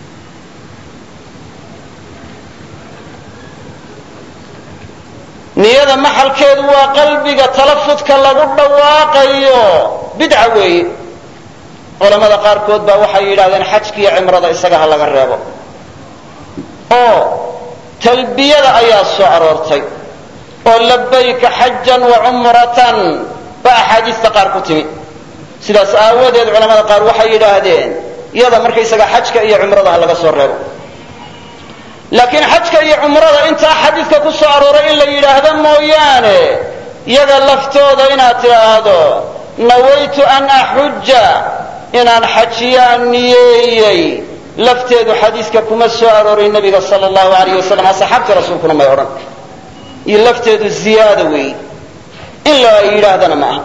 niyada maxalkeedu waa qalbiga talafudka lagu dhawaaqayo bidca weeye culamada qaarkood baa waxay yidhahdeen xajkiiyo cimrada isaga ha laga reebo oo talbiyada ayaa soo aroortay oo labayka xajan wa cumratan baa axaadiista qaar ku timi sidaas aawadeed culamada qaar waxay yidhaahdeen iyada markaysaga xajka iyo cumrada ha laga soo reebo laakiin xajka iyo cumrada intaa xadiidka ku soo arooray in la yidhaahdo mooyaane iyaga laftooda inaad tidhaahdo nawaytu an axuja inaan xajiyaan niyeeyey lafteedu xadiiska kuma soo arooray nebiga sala allahu alayh wasalam asxaabtii rasuulkuna may odhan iyo lafteedu ziyaada weey in la yidhaahdana ma aha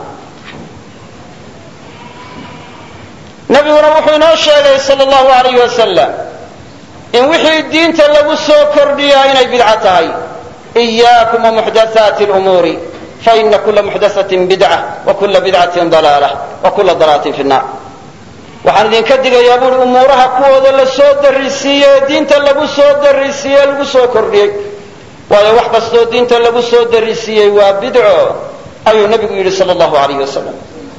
nebiguna wuxuu inoo sheegay sala allahu alayh wasalam in wixii diinta lagu soo kordhiyaa inay bidco tahay iyaakum wamuxdathaati lumuuri faina kula muxdathatin bidca wa kula bidcatin dalaalah wa kula dalaalatin fi nnaar waxaan idinka digayaa buuri umuuraha kuwooda la soo darisiiye ee diinta lagu soo darisiiye lagu soo kordhiyey waayo wax kastoo diinta lagu soo darisiiyey waa bidco ayuu nebigu yidhi sala allahu alayh wasalam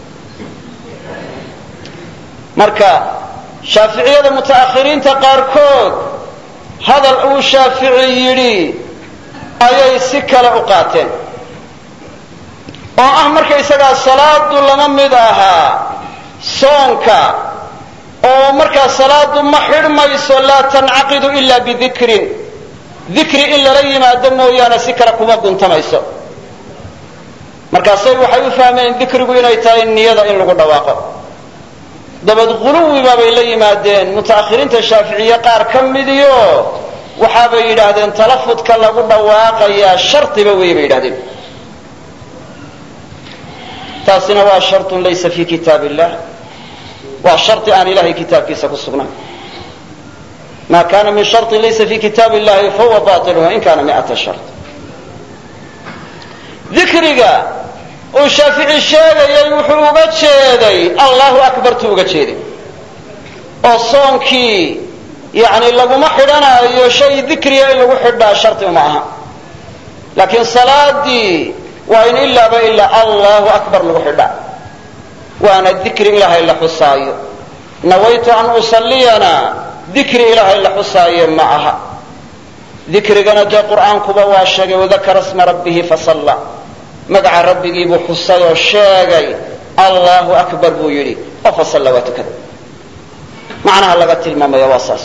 marka shaaficiyada muta'akhiriinta qaarkood hadal uu shaafici yidhi ayay si kale u qaateen oo ah markaysagaa salaadu lama mid ahaa soonka oo markaa salaadu ma xidhmayso laa tancaqidu ila bidikrin dikri in lala yimaado mooyaane si kale kuma guntamayso markaasay waxay u fahmeen dikrigu inay tahay niyada in lagu dhawaaqo dabad quluwiba bay la yimaadeen mutaakhiriinta shaaficiye qaar ka midiyo waxaabay yidhaahdeen talafudka lagu dhawaaqayaa shardiba wey bay yidhahdeen taasina waa shartun laysa fi kitaab illah waa shardi aan ilahay kitaabkiisa ku sugnayn ma kana min sharطin laysa fi kitaab illahi fahuwa baطil wain kana miata shart dikriga uu shaafici sheegayay wuxuu uga jeeday allahu akbartu uga jeeday oo soonkii yani laguma xidhanaayo shay dikriya in lagu xidhaa shardi uma aha laakiin salaadii waa in ilaaba ilaa allahu akbar lagu xidhaa waana dikri ilaahay la xusaayo nawaytu an usalliyana dikri ilaahay la xusaaye ma aha dikrigana dee qur'aankuba waa sheegay wadakara sma rabbihi fasalla magaca rabbigii buu xusay oo sheegay allahu akbar buu yidhi oo fasalla waa tukada macnaha laga tilmaamaya waa saas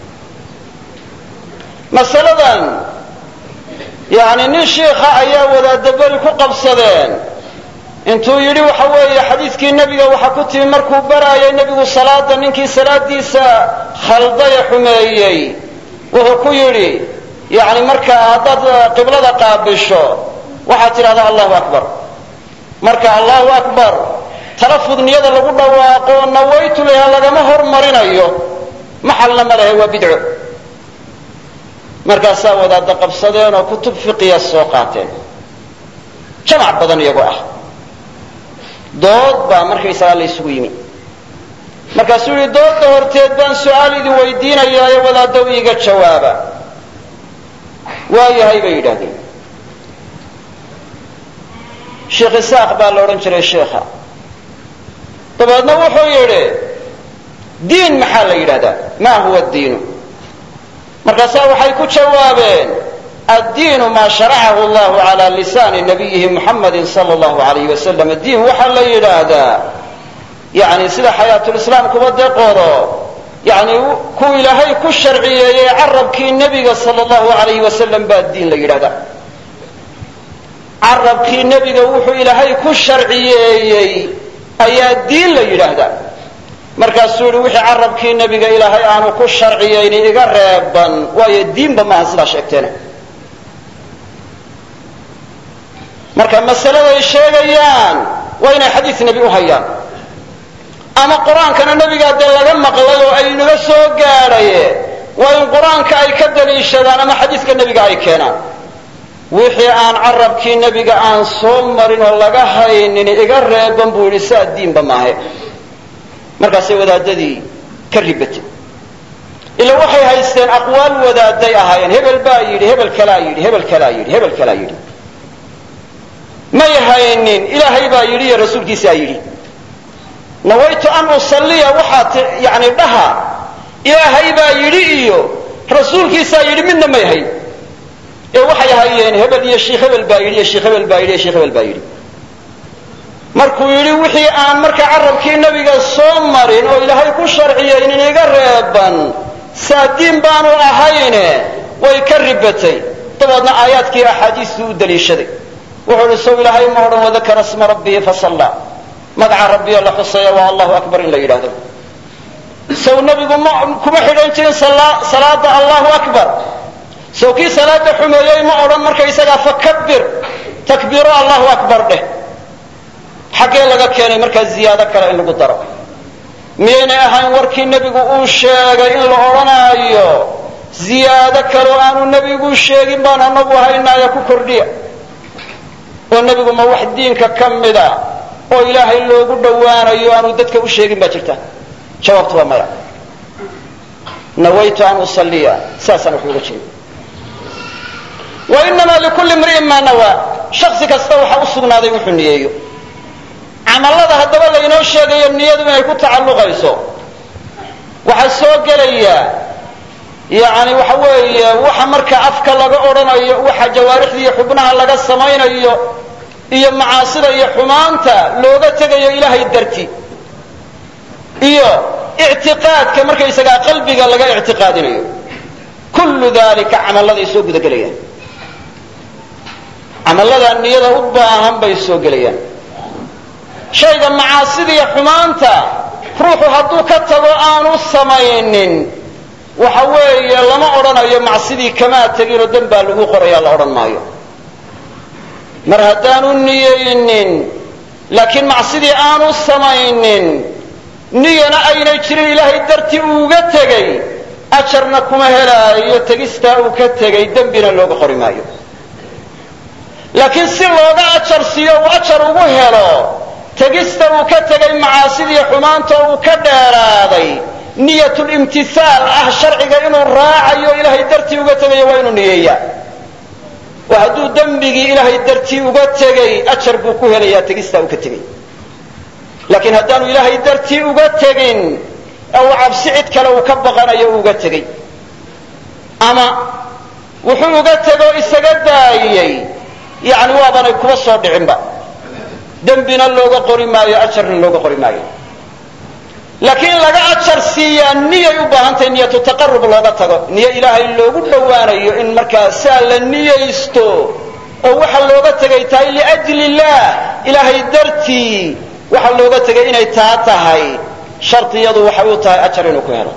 masaladan yani nin shiikha ayaa wadaadaberi ku qabsadeen intuu yidhi waxa weeye xadiidkii nebiga waxa ku timi markuu baraayay nebigu salaada ninkii salaadiisa khaldaya xumeeyey wuxuu ku yidhi yani markaa haddaad qiblada qaabisho waxaad tidhahdaa allahu akbar marka allahu akbar talafud niyada lagu dhawaaqo nawaytu leha lagama hormarinayo maxalna ma lehe waa bidco markaasaa wadaada qabsadeen oo kutub fiqiya soo qaateen jamac badan iyagoo ah dood baa markaysagaa la ysugu yimi markaasuu yihi doodda horteed baan su-aal idin weydiinayaayo wadaaddow iiga jawaaba waayahay bay yidhaahdeen sheekh isaaq baa la odhan jiray sheekha dabeedna wuxuu yidhi diin maxaa la yidhahdaa ma huwa diinu markaasaa waxay ku jawaabeen addiinu maa sharacahu allahu cala lisaani nabiyihi muxamadin sala allahu alayh wasalam diin waxaa la yidhaahdaa yani sida xayaatulislaamkuba dee qoro yani kuu ilaahay ku sharciyeeyey carabkii nebiga sala allahu alayh wasalam baa diin la yidhahdaa carabkii nebiga wuxuu ilaahay ku sharciyeeyey ayaa diin la yidhaahdaa markaasuu yihi wixii carabkii nebiga ilaahay aanu ku sharciyeyni iga reeban waayo diinba maaha sidaa sheegteena marka masaladay sheegayaan waa inay xadiis nebi u hayaan ama qur-aankana nebigaa dee laga maqlay oo ay naga soo gaadhaye waa in qur-aanka ay ka daliishadaan ama xadiiska nebiga ay keenaan wixii aan carabkii nebiga aan soo marin oo laga haynin iga reeban buu yidhi saa diinba maahe markaasay wadaadadii ka ribatay ila waxay haysteen aqwaal wadaaday ahaayeen hebel baa yidhi hebel kalaa yidhi hebel kalaa yidhi hebel kalaa yidhi may haynin ilaahay baa yidhi iyo rasuulkiisaa yidhi nawaytu an usalliya waxaad yani dhaha ilaahay baa yidhi iyo rasuulkiisaa yidhi midna may hayn ee waxay hayeen hebel iyo sheikh hebel baa yidhi iyo sheikh hebel baa yidhi iyo sheikh hebel baa yidhi markuu yidhi wixii aan marka carabkii nebiga soo marin oo ilaahay ku sharciyeynin iga reeban saa diin baanu ahayne way ka ribatay dabeedna aayaadkii axaadiistuu u daliishaday wuxuu ihi sow ilaahay ma odhan wadakara sma rabbihi fasalla magaca rabbiyo la xusaya waa allahu akbar in la yidhaahdo sow nebigu ma kuma xidhan jirin salaada allahu akbar sow kii salaada xumeeyey ma odhan markaysagaa fakabir takbiiro allahu akbar dheh xaggee laga keenay markaa ziyaado kale in lagu daro miyaynay ahayn warkii nebigu uu sheegay in la odhanaayo ziyaado kaleo aanu nebigu sheegin baan anagu haynaayo ku kordhiya oo nebigu ma wax diinka ka mida oo ilaahay loogu dhowaanayo aanu dadka u sheegin baa jirta jawaabtu waa maya nawaytu an usalliya saasaan wax uga jeeda wainamaa likulli imri'in maa nawaa shaksi kasta waxa u sugnaaday wuxuu niyeeyo camallada haddaba laynoo sheegayo niyadu inay ku tacalluqayso waxaa soo gelaya yani waxa weeye waxa marka afka laga odhanayo waxa jawaarixda iyo xubnaha laga samaynayo iyo macaasida iyo xumaanta looga tegayo ilaahay darti iyo ictiqaadka markaysagaa qalbiga laga ictiqaadinayo kullu dalika camalladay soo guda gelayaan camallada niyada u baahan bay soo gelayaan shayga macaasida iyo xumaanta ruuxu hadduu ka tago aanu samaynin waxa weeye lama odhanayo macsidii kamaa teginoo dan baa lagu qorayaa la odhan maayo mar haddaanu niyaynin laakiin macsidii aanu samaynin niyana aynay jirin ilaahay dartii uuga tegey ajarna kuma helaayo tegistaa uu ka tegey dembina looga qori maayo laakiin si looga ajar siiyo uu ajar ugu helo tegista uu ka tegay macaasidii xumaanta uu ka dheeraaday niyatulimtihaal ah sharciga inuu raacayo ilaahay dartii uga tegayo waa inuu niyeeyaa oo hadduu dembigii ilaahay dartii uga tegey ajar buu ku helayaa tegistaa uu ka tegey laakiin haddaanu ilaahay dartii uga tegin ee uu cabsi cid kale uu ka baqanayo uga tegey ama wuxuu uga tego isaga daayey yani waabanay kuba soo dhicinba dembina looga qori maayo ajarna looga qori maayo laakiin laga ajar siiyaa niyay u baahantahay niyatu taqarrub looga tago niyo ilaahay loogu dhowaanayo in markaa saa la niyaysto oo waxa looga tegay tahay liajli illah ilaahay dartii waxa looga tegay inay taa tahay shartiyadu waxay u tahay ajar inuu ku helo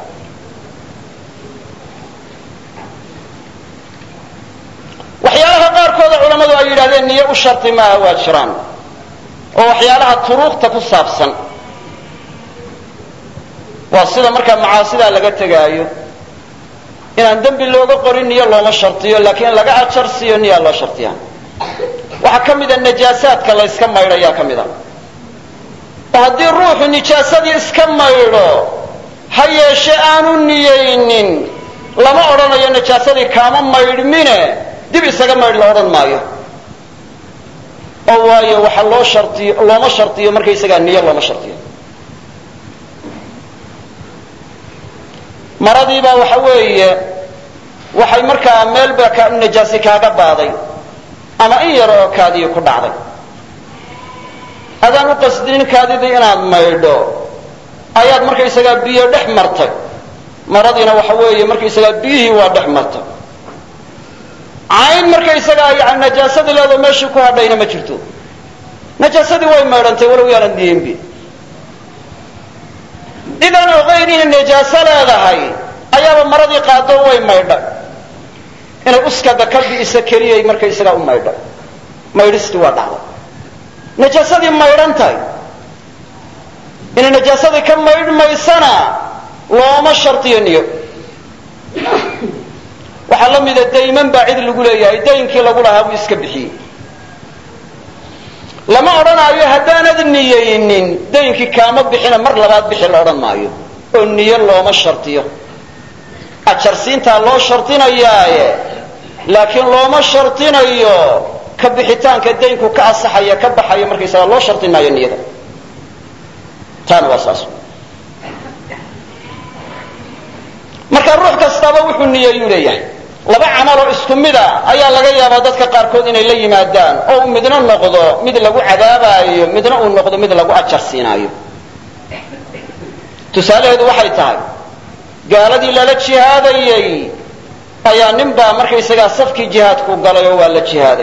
waxyaalaha qaarkooda culammadu ay yidhahdeen niyo u sharti maaha waa jiraan oo waxyaalaha turuuqta ku saabsan waa sida markaa macaasidaa laga tegaayo inaan dembi looga qorin niyo looma shartiyo laakiin laga ajar siiyo niyaa loo shartiyaa waxaa ka mida najaasaadka la yska maydhayaa ka mid a oo haddii ruuxu nijaasadii iska maydho ha yeeshe aanu niyaynin lama odhanayo najaasadii kaama maydhmine dib isaga maydh la odhan maayo oo waayo waxa loo shartiyo looma shartiyo markaysagaa niyo looma shartiyo maradiibaa waxa weeye waxay markaa meelba najaasi kaaga baaday ama in yar oo kaadii ku dhacday adaan u qasdinin kaadidii inaad maydho ayaad markaysagaa biyo dhex martay maradiina waxa weeye markaysagaa biyihii waa dhex martay cayn markaysagaa yani najaasadii leedo meeshii ku hadhayna ma jirto najaasadii way maydhantay walow yaanad niyenbi idan ogayn inay najaaso leedahay ayaaba maradii qaado way maydhay inay uskada ka bi'isa keliyay markaysagaa u maydhay maydhistii waa dhacday najaasadii maydhan tahay inay najaasadii ka maydhmaysana looma shartiyo niyo waxaa la mida dayman baa cid lagu leeyahay daynkii lagu lahaa buu iska bixiyey lama odhanaayo haddaanad niyaynin daynkii kaama bixina mar labaad bixi la odhan maayo oo niyo looma shartiyo ajarsiintaa loo shardinayaaye laakiin looma shardinayo ka bixitaanka daynku ka asaxaya ka baxaya markaysaga loo shardin maayo niyada taana waa saas marka ruux kastaaba wuxuu niyeeyuu leeyahay laba camaloo isku mida ayaa laga yaabaa dadka qaarkood inay la yimaadaan oo midna noqdo mid lagu cadaabaayo midna uu noqdo mid lagu ajar siinaayo tusaalaheedu waxay tahay gaaladii lala jihaadayey ayaa ninbaa markaysagaa safkii jihaadku galay oo waa la jihaaday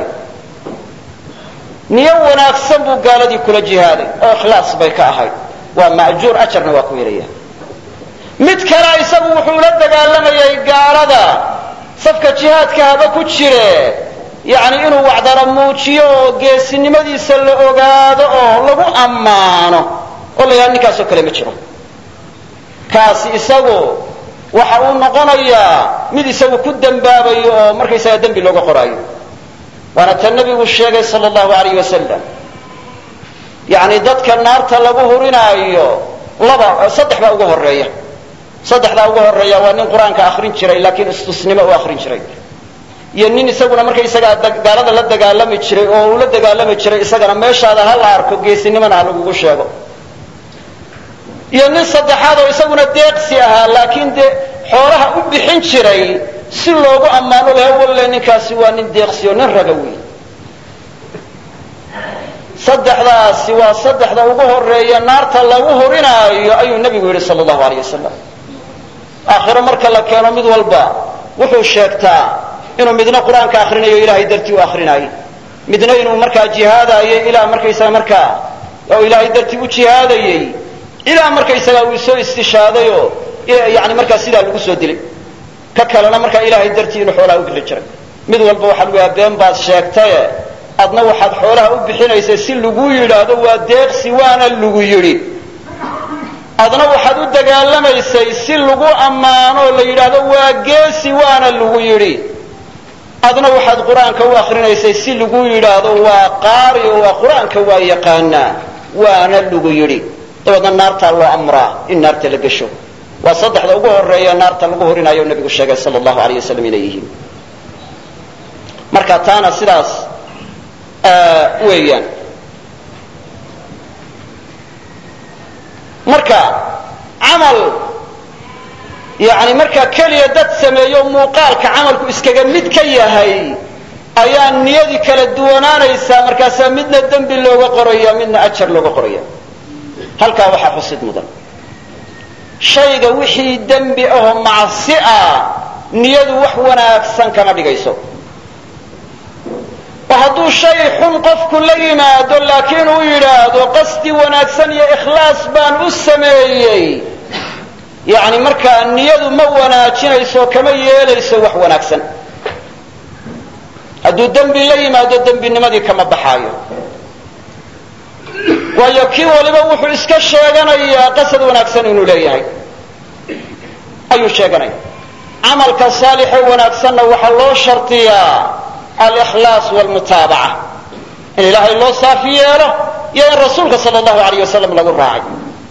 niyo wanaagsan buu gaaladii kula jihaaday oo ikhlaas bay ka ahayd waa ma'juur ajarna waa ku helaya mid kale isagu wuxuu la dagaalamayay gaalada safka jihaadka haba ku jire yani inuu wacdara muujiyo oo geesinimadiisa la ogaado oo lagu ammaano oo la yidhaha ninkaasoo kale ma jiro kaasi isagu waxa uu noqonayaa mid isagu ku dembaabayo oo markaysaga dembi looga qoraayo waana ta nebigu sheegay sala allahu alayh wasalam yani dadka naarta lagu hurinaayo laba saddex baa ugu horeeya saddexdaa ugu horeeya waa nin qur-aanka akrin jiray laakiin istusnimo u akrin jiray iyo nin isaguna markaysagaa gaalada la dagaalami jiray oo uu la dagaalami jiray isagana meeshaada ha la arko geesinimona ha lagugu sheego iyo nin saddexaad oo isaguna deeqsi ahaa laakiin dee xoolaha u bixin jiray si loogu ammaano laha walle ninkaasi waa nin deeqsi oo nin raga wey saddexdaasi waa saddexda ugu horeeya naarta lagu horinaayo ayuu nebigu yidhi sala allahu alayh wasalam aakhiro marka la keeno mid walba wuxuu sheegtaa inuu midna qur-aanka akrinayo ilaahay dartii u akrinaayo midna inuu markaa jihaadayo ilaa markaysaga markaa oo ilaahay dartii u jihaadayey ilaa markaysaga uu soo istishaadayo yani markaa sidaa lagu soo dilay ka kalena markaa ilaahay dartii inuu xoolaha u bixi jiray mid walba waxaa lagu yaha been baad sheegtaye adna waxaad xoolaha u bixinaysay si lagu yidhaahdo waa deeqsi waana lagu yidhi adna waxaad u dagaalamaysay si lagu ammaano la yidhaahdo waa geesi waana lagu yidhi adna waxaad qur-aanka u akrinaysay si lagu yidhaahdo waa qaari oo waa qur-aanka waa yaqaanaa waana lagu yidhi dabeedna naartaa loo amraa in naarta la gesho waa saddexda ugu horeeya naarta lagu horinayo nabigu sheegay sala allahu alayh wasalam inay yihiin marka taana sidaas weeyaan marka camal yani markaa keliya dad sameeyo muuqaalka camalku iskaga mid ka yahay ayaa niyadii kala duwanaanaysaa markaasaa midna dembi looga qoraya midna ajar looga qoraya halkaa waxaa xusid mudan shayga wixii dembi ahoo macsi ah niyadu wax wanaagsan kama dhigayso oo hadduu shay xun qofku la yimaado laakiin uu yidhaahdo qasdi wanaagsan iyo ikhlaas baan u sameeyey yani markaa niyadu ma wanaajinayso kama yeelayso wax wanaagsan hadduu dembi la yimaado dembinimadii kama baxaayo waayo kii waliba wuxuu iska sheeganayaa qasad wanaagsan inuu leeyahay ayuu sheeganaya camalka saalixo wanaagsanna waxaa loo shardiyaa alkhlaas wlmutaabaca in ilaahay loo saafi yeelo iyo in rasuulka sal allahu alayh wasalam lagu raacay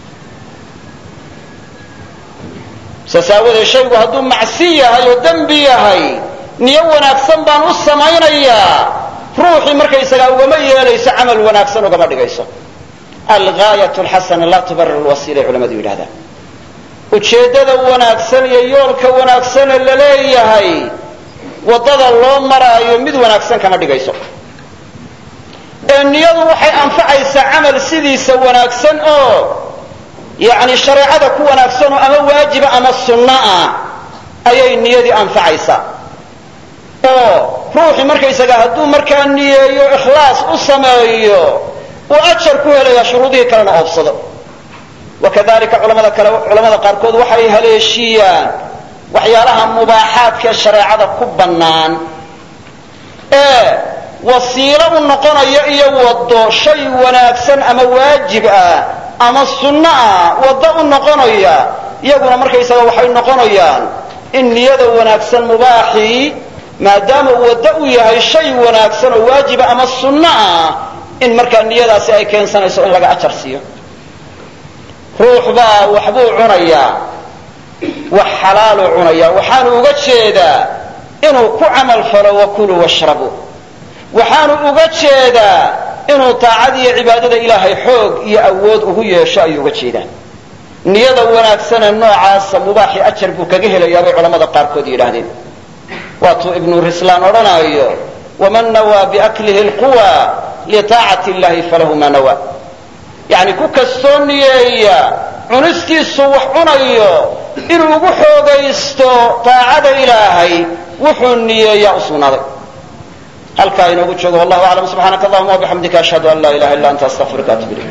saas aawadeed shaygu hadduu macsi yahay oo dembi yahay niyo wanaagsan baan u samaynayaa ruuxii markaysagaa ugama yeelayso camal wanaagsan ugama dhigayso algaayat lxasana laa tubarir lwasiilay culamadu yidhahdaan ujeeddada wanaagsan iyo yoolka wanaagsane la leeyahay waddada loo maraayo mid wanaagsan kama dhigayso ee niyadu waxay anfacaysaa camal sidiisa wanaagsan oo yani shareecada ku wanaagsanoo ama waajiba ama sunno ah ayay niyadii anfacaysaa oo ruuxii markaysaga hadduu markaa niyeeyo ikhlaas u sameeyo uu ajar ku helaya shuruudihii kalena oobsado wakadalika culamada kale culamada qaarkood waxay haleeshiiyaan waxyaalaha mubaaxaadka shareecada ku bannaan ee wasiilo u noqonaya iyo waddo shay wanaagsan ama waajib ah ama sunno ah waddo u noqonaya iyaguna markaysaga waxay noqonayaan in niyada wanaagsan mubaaxii maadaama waddo u yahay shay wanaagsan oo waajiba ama sunno ah in markaa niyadaasi ay keensanayso in laga ajar siiyo ruux baa waxbuu cunayaa wax xalaaluu cunayaa waxaanu uga jeedaa inuu ku camal falo wakuluu washrabuu waxaanu uga jeedaa inuu taacada iyo cibaadada ilaahay xoog iyo awood ugu yeesho ayuu uga jeedaa niyada wanaagsane noocaasa mubaaxi ajar buu kaga helayaa bay culamada qaarkood yidhaahdeen waatuu ibnu rislaan odhanaayo waman nawaa biaklihi lquwa litaacati illahi falahu ma nawaa yani ku kastoo niyeeya cunistiisu wax cunayo inuu ugu xoogaysto taacada ilaahay wuxuu niyeeyaa u sugnaaday halkaa inoogu joogo wallahu aclam subxaanaka allahuma wabixamdika ashhadu an laa ilaha illa anta astaqfiruka atub ilayk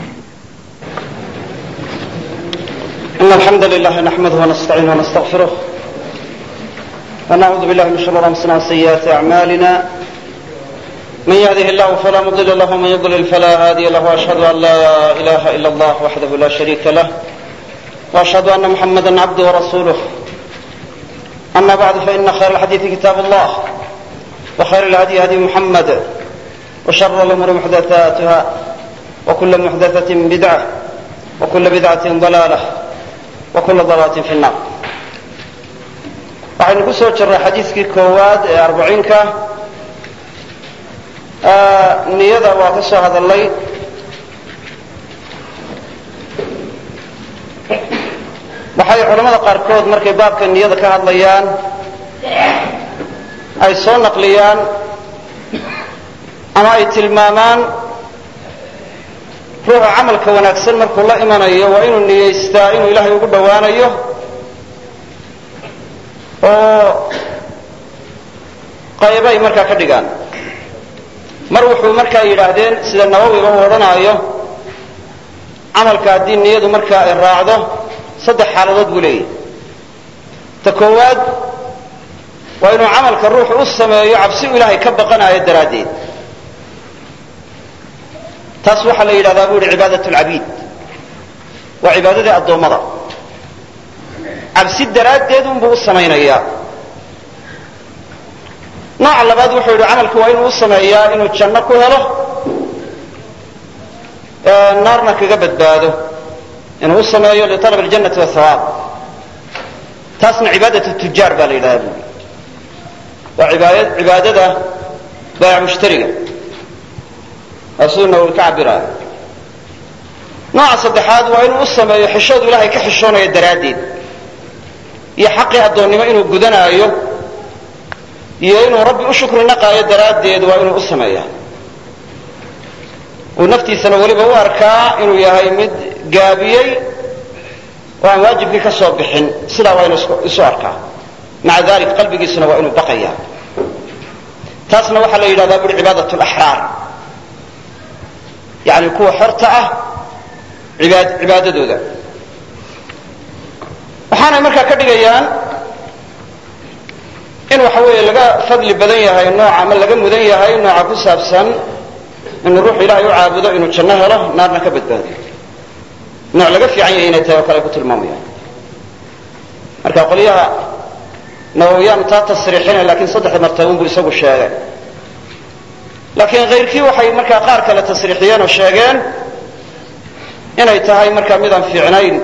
in alxamda lilah naxmaduh wanastaciin wanastaغfiruh ونعوذ بالله من شرور أنفسنا وسيئات أعمالنا من يهده الله فلا مضل له ومن يضلل فلا هادي له وأشهد أن لا إله إلا الله وحده لا شريك له وأشهد أن محمدا عبده ورسوله أما بعد فإن خير الحديث كتاب الله وخير الهدي هدي محمد وشر الأمور محدثاتها وكل محدثة بدعة وكل بدعة ضلالة وكل ضلالة في النار waxaynu ku soo jirray xadiiskii koowaad ee arbaciinka niyada waa ka soo hadalay waxay culamada qaarkood markay baabka niyada ka hadlayaan ay soo naqliyaan ama ay tilmaamaan ruuxa camalka wanaagsan markuu la imanayo waa inuu niyeystaa inuu ilaahay ugu dhowaanayo oo qaybay markaa ka dhigaan mar wuxuu markaa yidhaahdeen sida nawawiba u odhanaayo camalka haddii niyadu markaa ay raacdo saddex xaaladood buu leeyahy ta koowaad waa inuu camalka ruuxu u sameeyo cabsi u ilaahay ka baqanayo daraaddeed taas waxaa la yidhahdaa bu yihi cibaadat lcabiid waa cibaadadii addoommada cabsi daraaddeed unbuu u samaynayaa nooca labaad wuxuu yidhi camalku waa inuu u sameeyaa inuu janno ku helo naarna kaga badbaado inuu u sameeyo lialab aljannati wahawaab taasna cibaadat tujaar baa la yidhahdaa buui waa cibaadada baayac mushtariga waa siduu nawawi ka cabiraayo nooca saddexaad waa inuu u sameeyo xishoodu ilaahay ka xishoonayo daraaddeed iyo xaqii addoonnimo inuu gudanaayo iyo inuu rabbi u shukri naqaayo daraaddeed waa inuu u sameeyaa uu naftiisana weliba u arkaa inuu yahay mid gaabiyey oo aan waajibkii ka soo bixin sidaa waa inuu isu arkaa maca dalik qalbigiisuna waa inuu baqayaa taasna waxaa la yidhahdaa buri cibaadat laxraar yani kuwa xorta ah cibaadadooda waxaanay markaa ka dhigayaan in waxa weeye laga fadli badan yahay nooca ama laga mudan yahay nooca ku saabsan inuu ruuxu ilaahay u caabudo inuu janno helo naarna ka badbaado nooc laga fiican yahay inay tahay oo kale ay ku tilmaamayaan marka qolyaha nawawiyaanu taa tasriixinay lakiin saddexda martabun buu isagu sheegay laakiin kayrkii waxay markaa qaar kale tasriixiyeen oo sheegeen inay tahay markaa midaan fiicnayn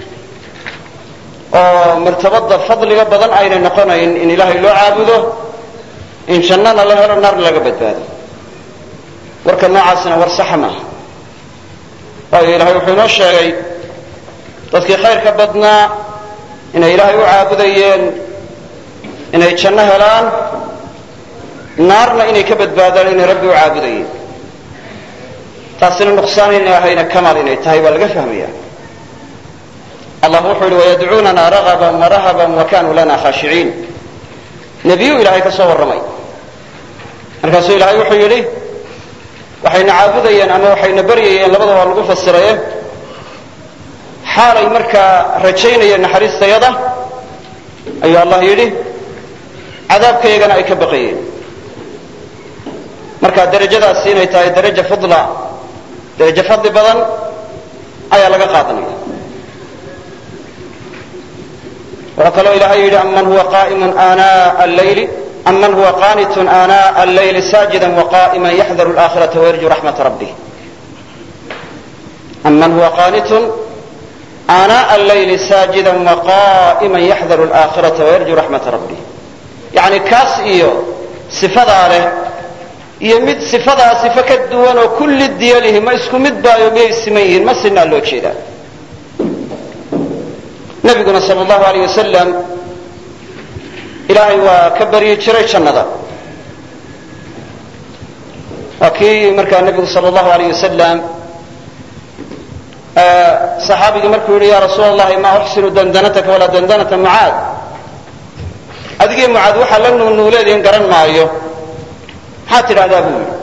oo martabada fadliga badan aynay noqonayn in ilaahay loo caabudo in jannana la helo naarna laga badbaado warka noocaasina war saxa maaha waayo ilaahay wuxuu inoo sheegay dadkii khayrka badnaa inay ilaahay u caabudayeen inay janno helaan naarna inay ka badbaadaan inay rabbi u caabudayeen taasina nuqsaan inay ahayna kamaal inay tahay baa laga fahmaya allah wuxuu yihi wayadcuunana ragaban warahaban wakanuu lana khaashiciin nebiyu ilaahay ka soo warramay markaasuu ilaahay wuxuu yidhi waxayna caabudayeen ama waxayna baryayeen labada waa lagu fasiraye xaalay markaa rajaynayeen naxariistayada ayuu allah yidhi cadaabkaygana ay ka baqayeen marka darajadaasi inay tahay daraja fadla darajo fadli badan ayaa laga qaadanaya waxaa kaloo ilaahay yidhi aman huwa qa'imun aanaa allayli aman huwa qaanitun aanaa allayli saajida waqa'iman yaxdaru alaakhirata wayarju raxmata rabbih aman huwa qaanitun aanaa allayli saajida waqa'iman yaxdaru alaakhirata wayarju raxmata rabbih yani kaas iyo sifadaa leh iyo mid sifadaa sifo ka duwan oo kulli diyalihi ma isku mid baayo miyay siman yihiin ma sinaa loo jeedaa nabiguna sal allahu alayh wasalam ilaahay waa ka baryi jiray jannada waa kii markaa nabigu sal allahu alayh wasalam saxaabigii markuu yihi ya rasuul allahi ma uxsinu dandanataka walaa dandanata mucaad adigii mucaad waxaa la nuunuuleediin garan maayo maxaad tidhahdaa buu yidhi